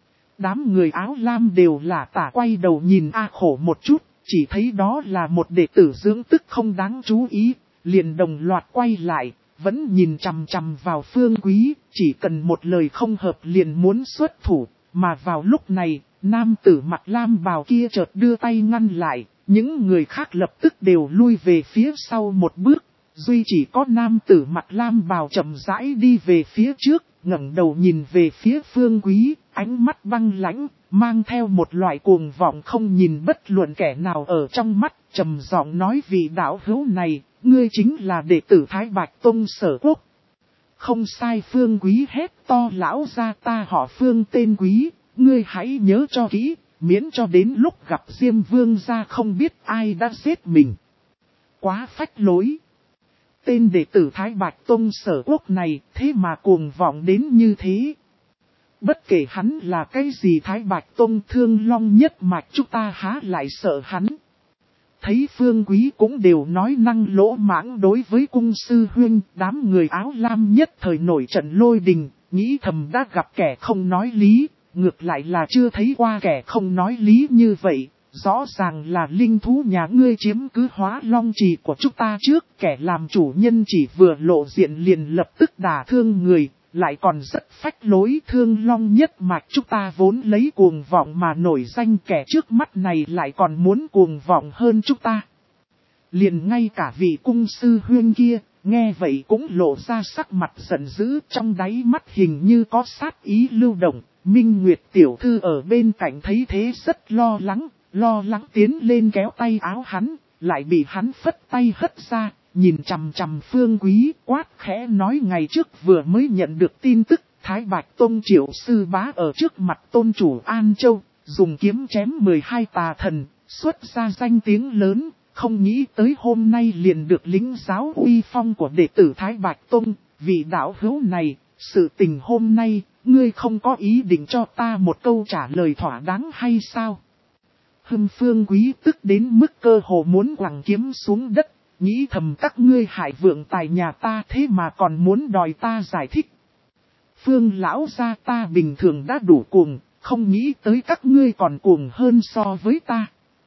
Đám người áo lam đều là tả quay đầu nhìn A Khổ một chút, chỉ thấy đó là một đệ tử dưỡng tức không đáng chú ý, liền đồng loạt quay lại. Vẫn nhìn chằm chằm vào Phương Quý, chỉ cần một lời không hợp liền muốn xuất thủ, mà vào lúc này, nam tử mặc lam bào kia chợt đưa tay ngăn lại, những người khác lập tức đều lui về phía sau một bước, duy chỉ có nam tử mặc lam bào chậm rãi đi về phía trước, ngẩng đầu nhìn về phía Phương Quý, ánh mắt băng lãnh, mang theo một loại cuồng vọng không nhìn bất luận kẻ nào ở trong mắt, trầm giọng nói vị đạo hữu này. Ngươi chính là đệ tử Thái Bạch Tông Sở Quốc. Không sai. Phương Quý hét to lão ra ta họ Phương tên Quý, ngươi hãy nhớ cho kỹ, miễn cho đến lúc gặp Diêm Vương gia không biết ai đã giết mình. Quá phách lối. Tên đệ tử Thái Bạch Tông Sở Quốc này thế mà cuồng vọng đến như thế. Bất kể hắn là cái gì Thái Bạch Tông Thương Long nhất mạch chúng ta há lại sợ hắn. Thấy Phương Quý cũng đều nói năng lỗ mãng đối với cung sư huynh, đám người áo lam nhất thời nổi trận lôi đình, nghĩ thầm đã gặp kẻ không nói lý, ngược lại là chưa thấy qua kẻ không nói lý như vậy, rõ ràng là linh thú nhà ngươi chiếm cứ Hóa Long Trì của chúng ta trước, kẻ làm chủ nhân chỉ vừa lộ diện liền lập tức đả thương người. Lại còn rất phách lối. Thương Long nhất mạch chúng ta vốn lấy cuồng vọng mà nổi danh, kẻ trước mắt này lại còn muốn cuồng vọng hơn chúng ta. Liền ngay cả vị cung sư huynh kia, nghe vậy cũng lộ ra sắc mặt giận dữ, trong đáy mắt hình như có sát ý lưu động. Minh Nguyệt tiểu thư ở bên cạnh thấy thế rất lo lắng, lo lắng tiến lên kéo tay áo hắn, lại bị hắn phất tay hất ra. Nhìn chằm chằm Phương Quý quát khẽ nói ngày trước vừa mới nhận được tin tức, Thái Bạch Tông Triệu sư bá ở trước mặt tôn chủ An Châu, dùng kiếm chém mười hai tà thần, xuất ra danh tiếng lớn, không nghĩ tới hôm nay liền được lính giáo uy phong của đệ tử Thái Bạch Tông, vị đạo hữu này, sự tình hôm nay, ngươi không có ý định cho ta một câu trả lời thỏa đáng hay sao? Hưng Phương Quý tức đến mức cơ hồ muốn quẳng kiếm xuống đất. Nghĩ thầm các ngươi hại vượng tài nhà ta thế mà còn muốn đòi ta giải thích. Phương lão gia ta bình thường đã đủ cuồng, không nghĩ tới các ngươi còn cuồng hơn so với ta.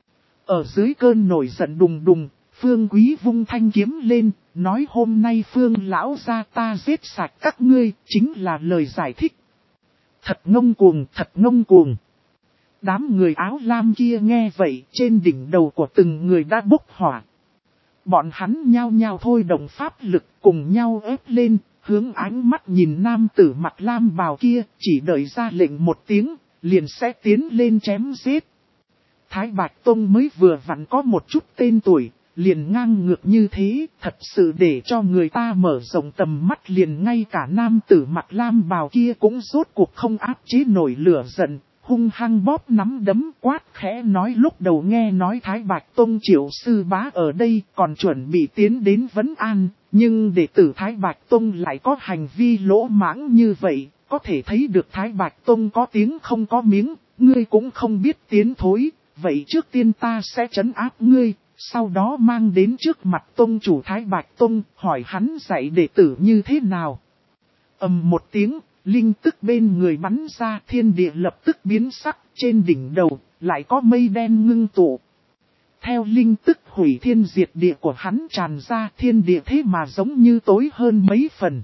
Ở dưới cơn nổi giận đùng đùng, Phương Quý vung thanh kiếm lên, nói hôm nay Phương lão gia ta giết sạch các ngươi, chính là lời giải thích. Thật ngông cuồng, thật ngông cuồng. Đám người áo lam kia nghe vậy, trên đỉnh đầu của từng người đã bốc hỏa. Bọn hắn nhao nhao thôi động pháp lực cùng nhau ép lên, hướng ánh mắt nhìn nam tử mặc lam bào kia, chỉ đợi ra lệnh một tiếng, liền sẽ tiến lên chém giết. Thái Bạch Tông mới vừa vặn có một chút tên tuổi, liền ngang ngược như thế, thật sự để cho người ta mở rộng tầm mắt, liền ngay cả nam tử mặc lam bào kia cũng rốt cuộc không áp chế nổi lửa giận, hung hăng bóp nắm đấm quát khẽ nói lúc đầu nghe nói Thái Bạch Tông Triệu sư bá ở đây còn chuẩn bị tiến đến vấn an, nhưng đệ tử Thái Bạch Tông lại có hành vi lỗ mãng như vậy, có thể thấy được Thái Bạch Tông có tiếng không có miếng, ngươi cũng không biết tiến thối, vậy trước tiên ta sẽ trấn áp ngươi. Sau đó mang đến trước mặt tông chủ Thái Bạch Tông, hỏi hắn dạy đệ tử như thế nào. Ầm một tiếng, linh tức bên người bắn ra, thiên địa lập tức biến sắc, trên đỉnh đầu, lại có mây đen ngưng tụ. Theo linh tức hủy thiên diệt địa của hắn tràn ra, thiên địa thế mà giống như tối hơn mấy phần.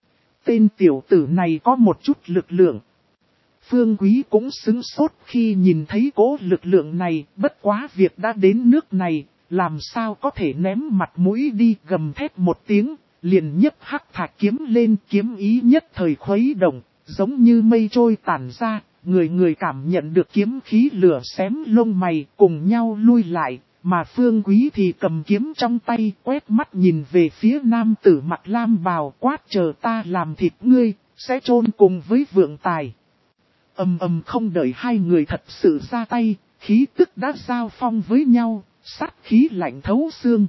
Tên tiểu tử này có một chút lực lượng. Phương Quý cũng sững sốt khi nhìn thấy cỗ lực lượng này, bất quá việc đã đến nước này. Làm sao có thể ném mặt mũi đi, gầm thét một tiếng, liền nhấc hắc thạch kiếm lên, kiếm ý nhất thời khuấy động, giống như mây trôi tản ra, người người cảm nhận được kiếm khí lửa xém lông mày, cùng nhau lui lại, mà Phương Quý thì cầm kiếm trong tay, quét mắt nhìn về phía nam tử mặc lam bào, quát chờ ta làm thịt ngươi, sẽ chôn cùng với vượng tài. Ầm ầm không đợi hai người thật sự ra tay, khí tức đã giao phong với nhau. Sát khí lạnh thấu xương.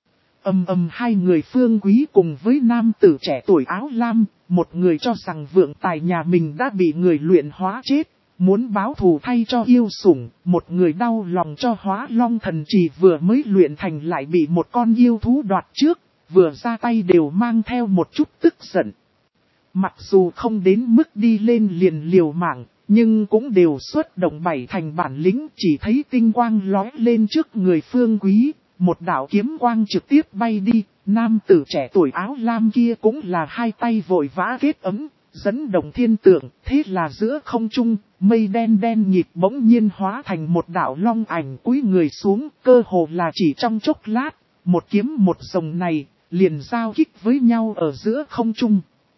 Ầm ầm hai người Phương Quý cùng với nam tử trẻ tuổi áo lam, một người cho rằng vượng tài nhà mình đã bị người luyện hóa chết, muốn báo thù thay cho yêu sủng, một người đau lòng cho hóa long thần trì vừa mới luyện thành lại bị một con yêu thú đoạt trước, vừa ra tay đều mang theo một chút tức giận. Mặc dù không đến mức đi lên liền liều mạng, nhưng cũng đều xuất động bảy thành bản lĩnh, chỉ thấy tinh quang lóe lên trước người Phương Quý, một đạo kiếm quang trực tiếp bay đi, nam tử trẻ tuổi áo lam kia cũng là hai tay vội vã kết ấm, dẫn động thiên tượng, thế là giữa không trung, mây đen đen nhịp bỗng nhiên hóa thành một đạo long ảnh cúi người xuống, cơ hồ là chỉ trong chốc lát, một kiếm một rồng này, liền giao kích với nhau ở giữa không trung.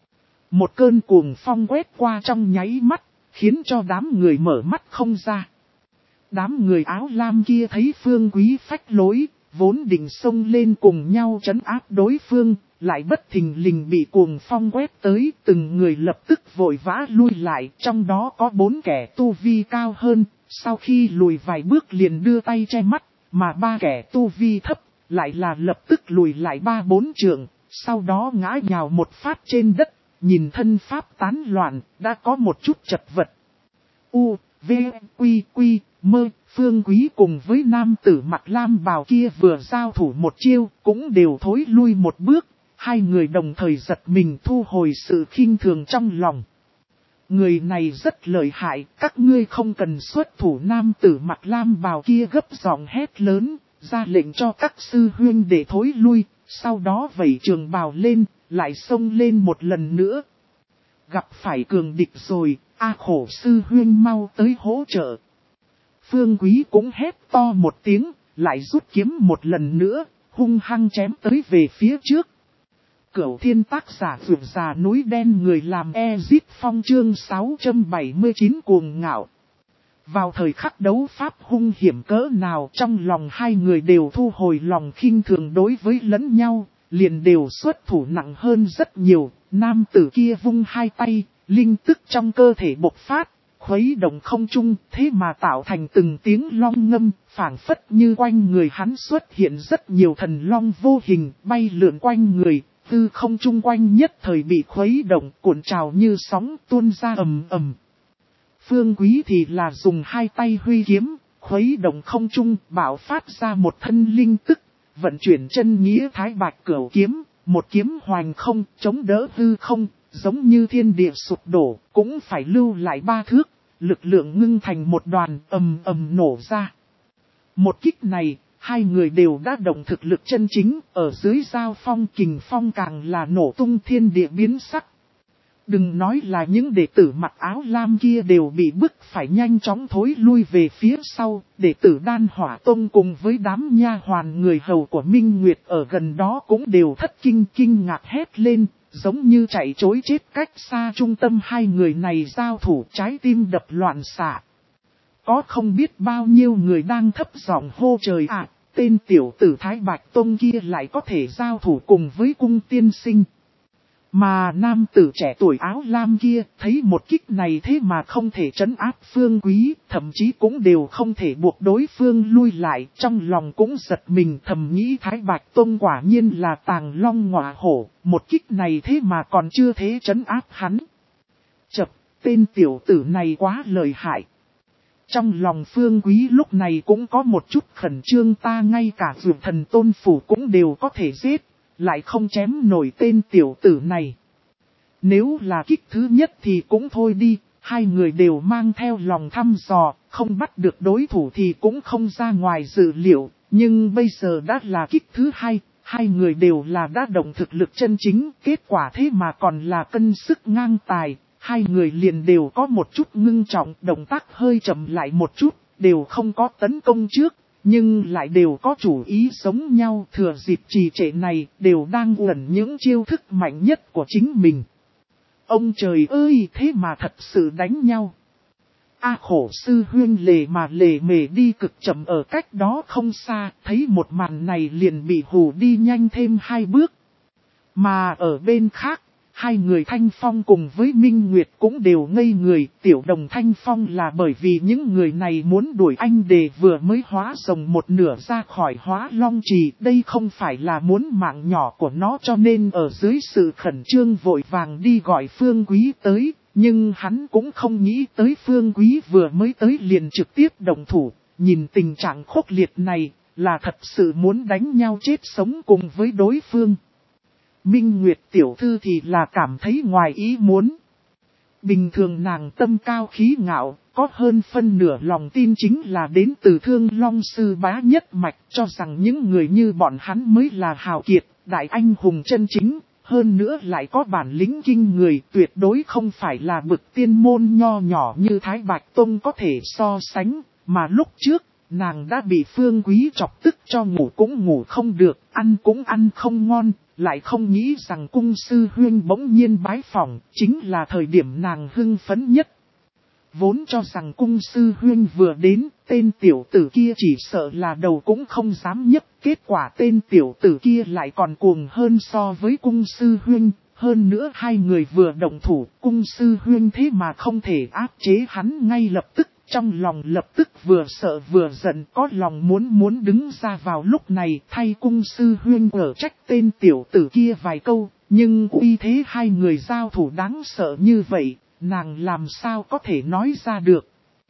Một cơn cuồng phong quét qua trong nháy mắt, khiến cho đám người mở mắt không ra. Đám người áo lam kia thấy Phương Quý phách lối, vốn định xông lên cùng nhau trấn áp đối phương, lại bất thình lình bị cuồng phong quét tới, từng người lập tức vội vã lui lại, trong đó có bốn kẻ tu vi cao hơn, sau khi lùi vài bước liền đưa tay che mắt, mà ba kẻ tu vi thấp, lại là lập tức lùi lại ba bốn trượng, sau đó ngã nhào một phát trên đất. Nhìn thân pháp tán loạn, đã có một chút chật vật. U, V, Quy, Quy, Mơ, Phương Quý cùng với nam tử mặc lam bào kia vừa giao thủ một chiêu, cũng đều thối lui một bước. Hai người đồng thời giật mình thu hồi sự khinh thường trong lòng. Người này rất lợi hại, các ngươi không cần xuất thủ. Nam tử mặc lam bào kia gấp giọng hét lớn, ra lệnh cho các sư huynh để thối lui, sau đó vẩy trường bào lên. Lại xông lên một lần nữa. Gặp phải cường địch rồi, A khổ sư huyên mau tới hỗ trợ. Phương Quý cũng hét to một tiếng, lại rút kiếm một lần nữa, hung hăng chém tới về phía trước. Cửu thiên tác giả vượt già núi đen người làm Ezit Phong chương sáu trăm bảy mươi chín cuồng ngạo. Vào thời khắc đấu pháp hung hiểm cỡ nào trong lòng hai người đều thu hồi lòng khinh thường đối với lẫn nhau. Liền đều xuất thủ nặng hơn rất nhiều, nam tử kia vung hai tay, linh tức trong cơ thể bộc phát, khuấy động không trung, thế mà tạo thành từng tiếng long ngâm, phảng phất như quanh người hắn xuất hiện rất nhiều thần long vô hình, bay lượn quanh người, tư không trung quanh nhất thời bị khuấy động, cuộn trào như sóng tuôn ra ầm ầm. Phương Quý thì là dùng hai tay huy kiếm, khuấy động không trung, bạo phát ra một thân linh tức. Vận chuyển chân nghĩa thái bạch cửu kiếm, một kiếm hoành không, chống đỡ hư không, giống như thiên địa sụp đổ, cũng phải lưu lại ba thước, lực lượng ngưng thành một đoàn ầm ầm nổ ra. Một kích này, hai người đều đã động thực lực chân chính, ở dưới giao phong kình phong càng là nổ tung thiên địa biến sắc. Đừng nói là những đệ tử mặc áo lam kia đều bị bức phải nhanh chóng thối lui về phía sau, đệ tử Đan Hỏa Tông cùng với đám nha hoàn người hầu của Minh Nguyệt ở gần đó cũng đều thất kinh kinh ngạc hét lên, giống như chạy trối chết cách xa trung tâm hai người này giao thủ, trái tim đập loạn xạ. Có không biết bao nhiêu người đang thấp giọng hô trời ạ, tên tiểu tử Thái Bạch Tông kia lại có thể giao thủ cùng với cung tiên sinh. Mà nam tử trẻ tuổi áo lam kia thấy một kích này thế mà không thể trấn áp Phương Quý, thậm chí cũng đều không thể buộc đối phương lui lại, trong lòng cũng giật mình thầm nghĩ Thái Bạch Tông quả nhiên là tàng long ngọa hổ, một kích này thế mà còn chưa thế trấn áp hắn. Chập, tên tiểu tử này quá lợi hại. Trong lòng Phương Quý lúc này cũng có một chút khẩn trương, ta ngay cả Dược Thần Tôn Phủ cũng đều có thể giết, lại không chém nổi tên tiểu tử này. Nếu là kích thứ nhất thì cũng thôi đi, hai người đều mang theo lòng thăm dò, không bắt được đối thủ thì cũng không ra ngoài dự liệu, nhưng bây giờ đã là kích thứ hai, hai người đều là đã động thực lực chân chính, kết quả thế mà còn là cân sức ngang tài. Hai người liền đều có một chút ngưng trọng, động tác hơi chậm lại một chút, đều không có tấn công trước, nhưng lại đều có chủ ý giống nhau, thừa dịp trì trệ này, đều đang uẩn những chiêu thức mạnh nhất của chính mình. Ông trời ơi, thế mà thật sự đánh nhau. A khổ sư huyên lề mà lề mề đi cực chậm ở cách đó không xa, thấy một màn này liền bị hù đi nhanh thêm hai bước. Mà ở bên khác, hai người Thanh Phong cùng với Minh Nguyệt cũng đều ngây người, tiểu đồng Thanh Phong là bởi vì những người này muốn đuổi anh Đề vừa mới hóa rồng một nửa ra khỏi Hóa Long Trì, đây không phải là muốn mạng nhỏ của nó cho nên ở dưới sự khẩn trương vội vàng đi gọi Phương Quý tới, nhưng hắn cũng không nghĩ tới Phương Quý vừa mới tới liền trực tiếp động thủ, nhìn tình trạng khốc liệt này là thật sự muốn đánh nhau chết sống cùng với đối phương. Minh Nguyệt tiểu thư thì là cảm thấy ngoài ý muốn. Bình thường nàng tâm cao khí ngạo, có hơn phân nửa lòng tin chính là đến từ Thương Long Sư Bá nhất mạch, cho rằng những người như bọn hắn mới là hào kiệt, đại anh hùng chân chính, hơn nữa lại có bản lĩnh kinh người, tuyệt đối không phải là bực tiên môn nho nhỏ như Thái Bạch Tông có thể so sánh, mà lúc trước, nàng đã bị Phương Quý chọc tức cho ngủ cũng ngủ không được, ăn cũng ăn không ngon. Lại không nghĩ rằng cung sư huyên bỗng nhiên bái phỏng, chính là thời điểm nàng hưng phấn nhất. Vốn cho rằng cung sư huyên vừa đến, tên tiểu tử kia chỉ sợ là đầu cũng không dám nhấc, kết quả tên tiểu tử kia lại còn cuồng hơn so với cung sư huyên, hơn nữa hai người vừa động thủ, cung sư huyên thế mà không thể áp chế hắn ngay lập tức. Trong lòng lập tức vừa sợ vừa giận, có lòng muốn muốn đứng ra vào lúc này thay cung sư huyên ở trách tên tiểu tử kia vài câu, nhưng uy thế hai người giao thủ đáng sợ như vậy, nàng làm sao có thể nói ra được.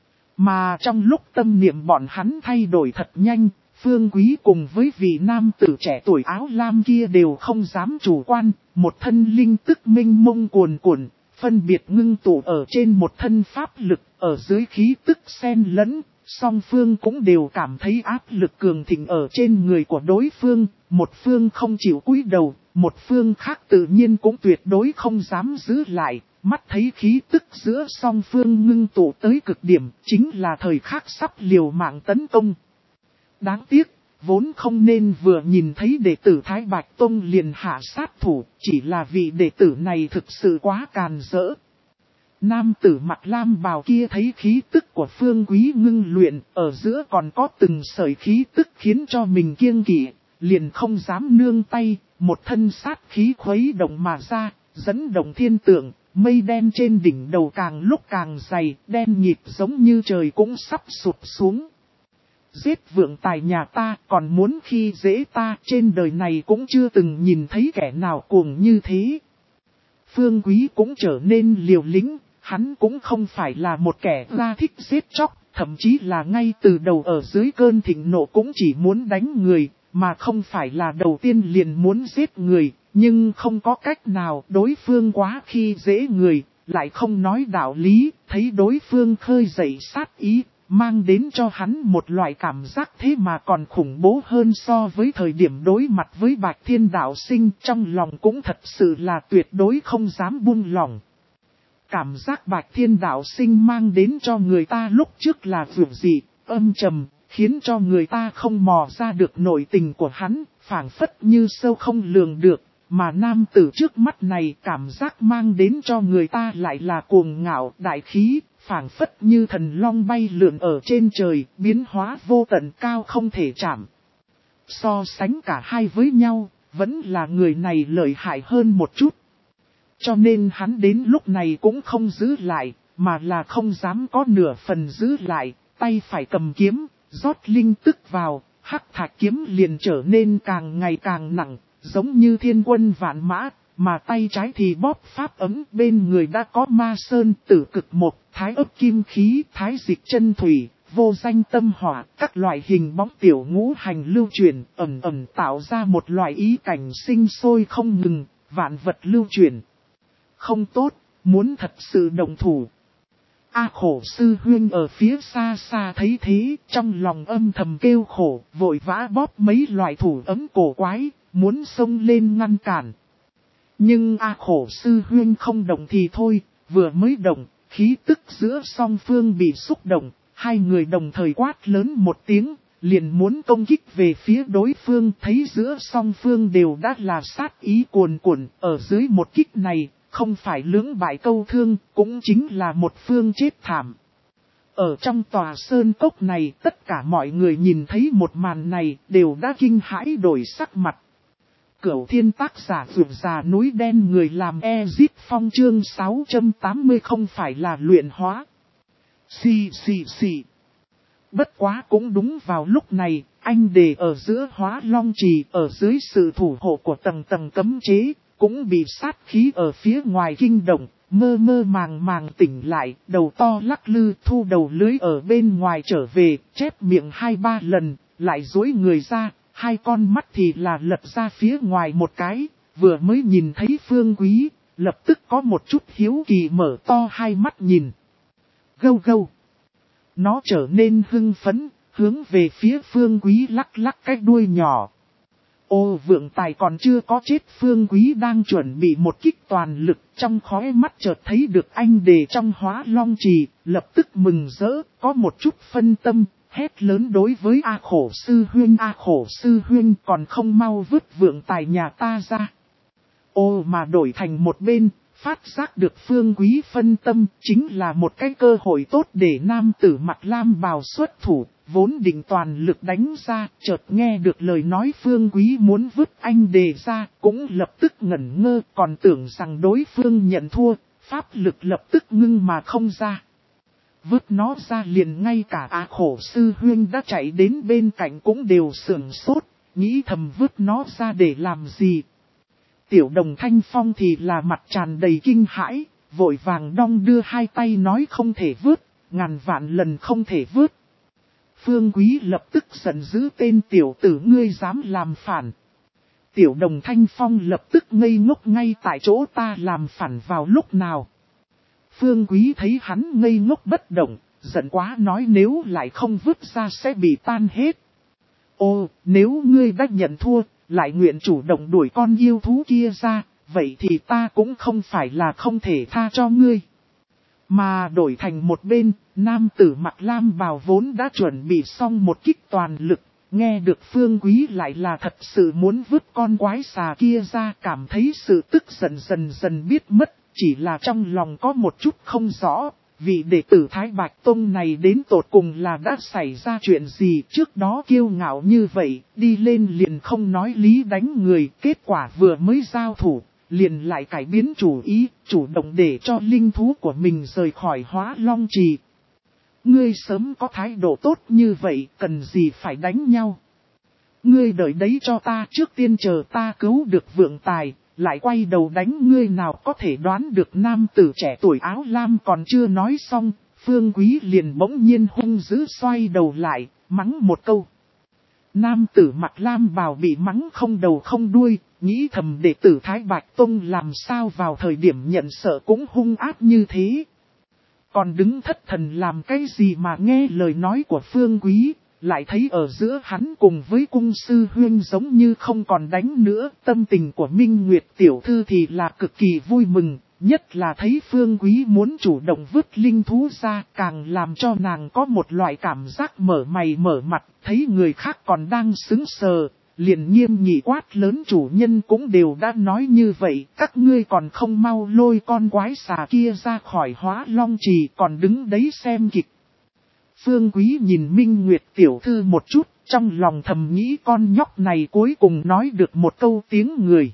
Mà trong lúc tâm niệm bọn hắn thay đổi thật nhanh, Phương Quý cùng với vị nam tử trẻ tuổi áo lam kia đều không dám chủ quan, một thân linh tức minh mông cuồn cuộn. Phân biệt ngưng tụ ở trên một thân pháp lực, ở dưới khí tức xen lẫn, song phương cũng đều cảm thấy áp lực cường thịnh ở trên người của đối phương, một phương không chịu cúi đầu, một phương khác tự nhiên cũng tuyệt đối không dám giữ lại, mắt thấy khí tức giữa song phương ngưng tụ tới cực điểm, chính là thời khắc sắp liều mạng tấn công. Đáng tiếc, vốn không nên vừa nhìn thấy đệ tử Thái Bạch Tông liền hạ sát thủ, chỉ là vị đệ tử này thực sự quá càn rỡ. Nam tử mặt lam bào kia thấy khí tức của Phương Quý ngưng luyện, ở giữa còn có từng sợi khí tức khiến cho mình kiêng kỵ, liền không dám nương tay, một thân sát khí khuấy động mà ra, dẫn động thiên tượng, mây đen trên đỉnh đầu càng lúc càng dày, đen nhịp giống như trời cũng sắp sụp xuống. Giết vượng tài nhà ta, còn muốn khi dễ ta, trên đời này cũng chưa từng nhìn thấy kẻ nào cuồng như thế. Phương Quý cũng trở nên liều lĩnh, hắn cũng không phải là một kẻ ra thích giết chóc, thậm chí là ngay từ đầu ở dưới cơn thịnh nộ cũng chỉ muốn đánh người, mà không phải là đầu tiên liền muốn giết người, nhưng không có cách nào, đối phương quá khi dễ người, lại không nói đạo lý, thấy đối phương khơi dậy sát ý. Mang đến cho hắn một loại cảm giác thế mà còn khủng bố hơn so với thời điểm đối mặt với Bạch Thiên Đạo Sinh, trong lòng cũng thật sự là tuyệt đối không dám buông lỏng. Cảm giác Bạch Thiên Đạo Sinh mang đến cho người ta lúc trước là vượt dị, âm trầm, khiến cho người ta không mò ra được nội tình của hắn, phảng phất như sâu không lường được, mà nam tử trước mắt này cảm giác mang đến cho người ta lại là cuồng ngạo đại khí, phảng phất như thần long bay lượn ở trên trời, biến hóa vô tận cao không thể chạm. So sánh cả hai với nhau, vẫn là người này lợi hại hơn một chút. Cho nên hắn đến lúc này cũng không giữ lại, mà là không dám có nửa phần giữ lại, tay phải cầm kiếm, rót linh tức vào, hắc thạch kiếm liền trở nên càng ngày càng nặng, giống như thiên quân vạn mã, mà tay trái thì bóp pháp ấm, bên người đã có ma sơn, tử cực một, thái ấp kim khí, thái dịch chân thủy, vô danh tâm hỏa, các loại hình bóng tiểu ngũ hành lưu chuyển, ẩn ẩn tạo ra một loại ý cảnh sinh sôi không ngừng, vạn vật lưu chuyển. Không tốt, muốn thật sự đồng thủ. A khổ sư huynh ở phía xa xa thấy thế, trong lòng âm thầm kêu khổ, vội vã bóp mấy loại thủ ấm cổ quái, muốn xông lên ngăn cản. Nhưng A khổ sư huynh không động thì thôi, vừa mới động, khí tức giữa song phương bị xúc động, hai người đồng thời quát lớn một tiếng, liền muốn công kích về phía đối phương, thấy giữa song phương đều đã là sát ý cuồn cuộn, ở dưới một kích này, không phải lưỡng bại câu thương, cũng chính là một phương chết thảm. Ở trong tòa sơn cốc này, tất cả mọi người nhìn thấy một màn này, đều đã kinh hãi đổi sắc mặt. Cửu thiên tác giả vượt già núi đen người làm Ezit Phong chương sáu trăm tám mươi không phải là luyện hóa. Xì xì xì. Bất quá cũng đúng vào lúc này, anh đề ở giữa hóa long trì, ở dưới sự thủ hộ của tầng tầng cấm chế, cũng bị sát khí ở phía ngoài kinh động, mơ mơ màng màng tỉnh lại, đầu to lắc lư, thu đầu lưới ở bên ngoài trở về, chép miệng hai ba lần, lại duỗi người ra, hai con mắt thì là lật ra phía ngoài một cái, vừa mới nhìn thấy Phương Quý, lập tức có một chút hiếu kỳ mở to hai mắt nhìn. Gâu gâu. Nó trở nên hưng phấn, hướng về phía Phương Quý lắc lắc cái đuôi nhỏ. Ô vượng tài còn chưa có chết, Phương Quý đang chuẩn bị một kích toàn lực, trong khóe mắt chợt thấy được anh đề trong hóa long trì, lập tức mừng rỡ, có một chút phân tâm, hét lớn đối với A khổ sư huynh, A khổ sư huynh còn không mau vứt vượng tài nhà ta ra. Ô mà đổi thành một bên, phát giác được Phương Quý phân tâm, chính là một cái cơ hội tốt để nam tử mặc lam bào xuất thủ, vốn định toàn lực đánh ra, chợt nghe được lời nói Phương Quý muốn vứt anh đề ra, cũng lập tức ngẩn ngơ, còn tưởng rằng đối phương nhận thua, pháp lực lập tức ngưng mà không ra. Vứt nó ra liền ngay cả A khổ sư huynh đã chạy đến bên cạnh cũng đều sửng sốt, nghĩ thầm vứt nó ra để làm gì. Tiểu đồng Thanh Phong thì là mặt tràn đầy kinh hãi, vội vàng đong đưa hai tay nói không thể vứt, ngàn vạn lần không thể vứt. Phương Quý lập tức giận dữ, tên tiểu tử ngươi dám làm phản. Tiểu đồng Thanh Phong lập tức ngây ngốc ngay tại chỗ, ta làm phản vào lúc nào. Phương Quý thấy hắn ngây ngốc bất động, giận quá nói nếu lại không vứt ra sẽ bị tan hết. Ô, nếu ngươi đã nhận thua, lại nguyện chủ động đuổi con yêu thú kia ra, vậy thì ta cũng không phải là không thể tha cho ngươi. Mà đổi thành một bên, nam tử mặc lam bào vốn đã chuẩn bị xong một kích toàn lực, nghe được Phương Quý lại là thật sự muốn vứt con quái xà kia ra, cảm thấy sự tức giận dần dần biết mất, chỉ là trong lòng có một chút không rõ. Vị đệ tử Thái Bạch Tông này đến tột cùng là đã xảy ra chuyện gì, trước đó kiêu ngạo như vậy, đi lên liền không nói lý đánh người, kết quả vừa mới giao thủ, liền lại cải biến chủ ý, chủ động để cho linh thú của mình rời khỏi hóa long trì. Ngươi sớm có thái độ tốt như vậy, cần gì phải đánh nhau. Ngươi đợi đấy cho ta, trước tiên chờ ta cứu được vượng tài. Lại quay đầu đánh ngươi, nào có thể đoán được nam tử trẻ tuổi áo lam còn chưa nói xong, Phương Quý liền bỗng nhiên hung dữ xoay đầu lại, mắng một câu. Nam tử mặc lam bào bị mắng không đầu không đuôi, nghĩ thầm đệ tử Thái Bạch Tông làm sao vào thời điểm nhận sợ cũng hung ác như thế. Còn đứng thất thần làm cái gì mà nghe lời nói của Phương Quý. Lại thấy ở giữa hắn cùng với cung sư huyên giống như không còn đánh nữa, tâm tình của Minh Nguyệt tiểu thư thì là cực kỳ vui mừng, nhất là thấy Phương Quý muốn chủ động vứt linh thú ra, càng làm cho nàng có một loại cảm giác mở mày mở mặt, thấy người khác còn đang sững sờ, liền nghiêm nghị quát lớn chủ nhân cũng đều đã nói như vậy, các ngươi còn không mau lôi con quái xà kia ra khỏi Hóa Long Trì còn đứng đấy xem kịch. Phương Quý nhìn Minh Nguyệt tiểu thư một chút, trong lòng thầm nghĩ con nhóc này cuối cùng nói được một câu tiếng người.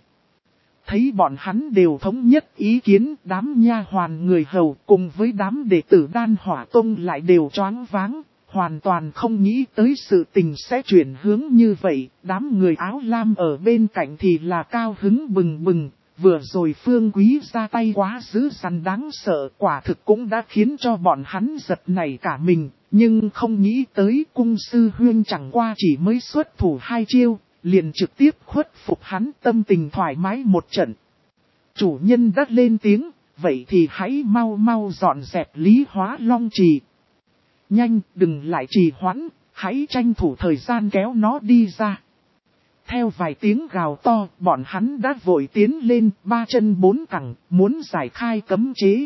Thấy bọn hắn đều thống nhất ý kiến, đám nha hoàn người hầu cùng với đám đệ tử Đan Hỏa Tông lại đều choáng váng, hoàn toàn không nghĩ tới sự tình sẽ chuyển hướng như vậy. Đám người áo lam ở bên cạnh thì là cao hứng bừng bừng, vừa rồi Phương Quý ra tay quá dữ dằn đáng sợ, quả thực cũng đã khiến cho bọn hắn giật nảy cả mình, nhưng không nghĩ tới cung sư huyên chẳng qua chỉ mới xuất thủ hai chiêu, liền trực tiếp khuất phục hắn, tâm tình thoải mái một trận. Chủ nhân đã lên tiếng, vậy thì hãy mau mau dọn dẹp Lý Hóa Long Trì. Nhanh, đừng lại trì hoãn, hãy tranh thủ thời gian kéo nó đi ra. Theo vài tiếng gào to, bọn hắn đã vội tiến lên, ba chân bốn cẳng, muốn giải khai cấm chế.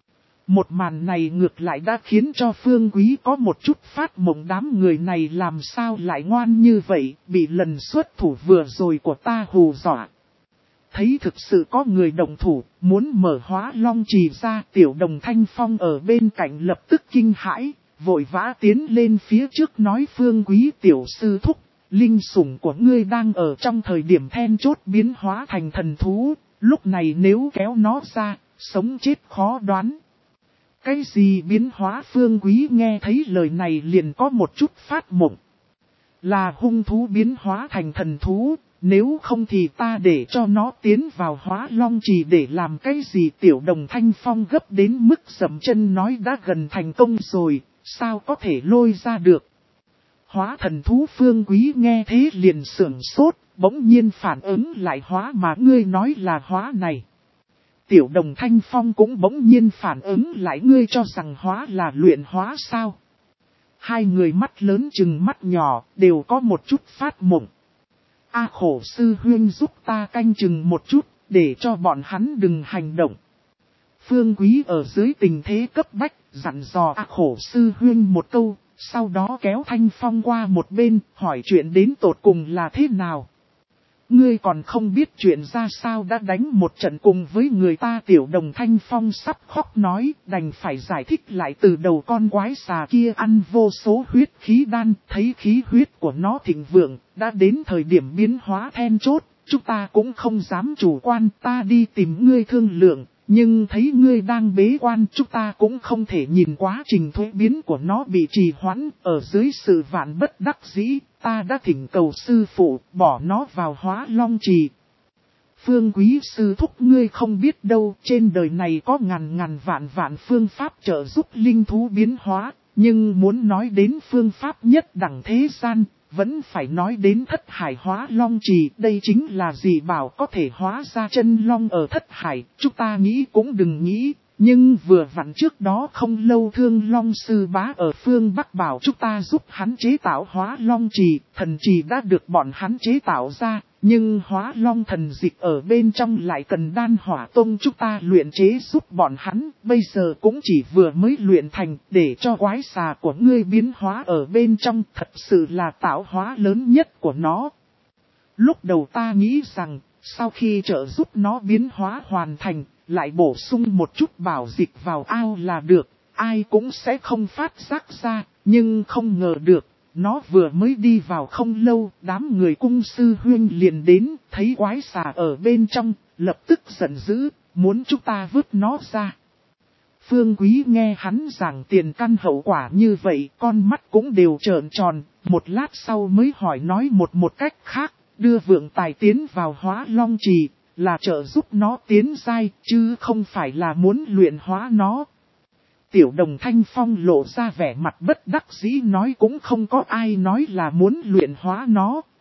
Một màn này ngược lại đã khiến cho Phương Quý có một chút phát mộng, đám người này làm sao lại ngoan như vậy, bị lần xuất thủ vừa rồi của ta hù dọa. Thấy thực sự có người động thủ, muốn mở Hóa Long Trì ra, Tiểu Đồng Thanh Phong ở bên cạnh lập tức kinh hãi, vội vã tiến lên phía trước nói Phương Quý tiểu sư thúc, linh sủng của ngươi đang ở trong thời điểm then chốt biến hóa thành thần thú, lúc này nếu kéo nó ra, sống chết khó đoán. Cái gì biến hóa? Phương Quý nghe thấy lời này liền có một chút phát mộng. Là hung thú biến hóa thành thần thú, nếu không thì ta để cho nó tiến vào Hóa Long Trì để làm cái gì? Tiểu Đồng Thanh Phong gấp đến mức dậm chân nói đã gần thành công rồi, sao có thể lôi ra được. Hóa thần thú? Phương Quý nghe thế liền sưởng sốt, bỗng nhiên phản ứng lại, hóa mà ngươi nói là hóa này. Tiểu Đồng Thanh Phong cũng bỗng nhiên phản ứng lại, ngươi cho rằng hóa là luyện hóa sao? Hai người mắt lớn chừng mắt nhỏ, đều có một chút phát mộng. A Khổ sư huynh giúp ta canh chừng một chút, để cho bọn hắn đừng hành động. Phương Quý ở dưới tình thế cấp bách, dặn dò A Khổ sư huynh một câu, sau đó kéo Thanh Phong qua một bên, hỏi chuyện đến tột cùng là thế nào. Ngươi còn không biết chuyện ra sao, đã đánh một trận cùng với người ta. Tiểu Đồng Thanh Phong sắp khóc nói, đành phải giải thích lại từ đầu. Con quái xà kia ăn vô số huyết khí đan, thấy khí huyết của nó thịnh vượng, đã đến thời điểm biến hóa then chốt, chúng ta cũng không dám chủ quan, ta đi tìm ngươi thương lượng. Nhưng thấy ngươi đang bế quan, chúng ta cũng không thể nhìn quá trình thuế biến của nó bị trì hoãn, ở dưới sự vạn bất đắc dĩ, ta đã thỉnh cầu sư phụ, bỏ nó vào Hóa Long Trì. Phương Quý sư thúc, ngươi không biết đâu, trên đời này có ngàn ngàn vạn vạn phương pháp trợ giúp linh thú biến hóa, nhưng muốn nói đến phương pháp nhất đẳng thế gian, vẫn phải nói đến Thất Hải Hóa Long Trì. Đây chính là dị bảo có thể hóa ra chân long ở Thất Hải, chúng ta nghĩ cũng đừng nghĩ. Nhưng vừa vặn trước đó không lâu Thương Long sư bá ở phương Bắc bảo chúng ta giúp hắn chế tạo Hóa Long Trì, thần trì đã được bọn hắn chế tạo ra, nhưng Hóa Long thần dịch ở bên trong lại cần Đan Hỏa Tông chúng ta luyện chế giúp bọn hắn, bây giờ cũng chỉ vừa mới luyện thành, để cho quái xà của ngươi biến hóa ở bên trong, thật sự là tạo hóa lớn nhất của nó. Lúc đầu ta nghĩ rằng, sau khi trợ giúp nó biến hóa hoàn thành, lại bổ sung một chút bảo dịch vào ao là được, ai cũng sẽ không phát giác ra, nhưng không ngờ được, nó vừa mới đi vào không lâu, đám người cung sư huynh liền đến, thấy quái xà ở bên trong, lập tức giận dữ, muốn chúng ta vứt nó ra. Phương Quý nghe hắn giảng tiền căn hậu quả như vậy, con mắt cũng đều trợn tròn, một lát sau mới hỏi nói một một cách khác, đưa vượng tài tiến vào Hóa Long Trì, là trợ giúp nó tiến giai, chứ không phải là muốn luyện hóa nó. Tiểu Đồng Thanh Phong lộ ra vẻ mặt bất đắc dĩ nói cũng không có ai nói là muốn luyện hóa nó,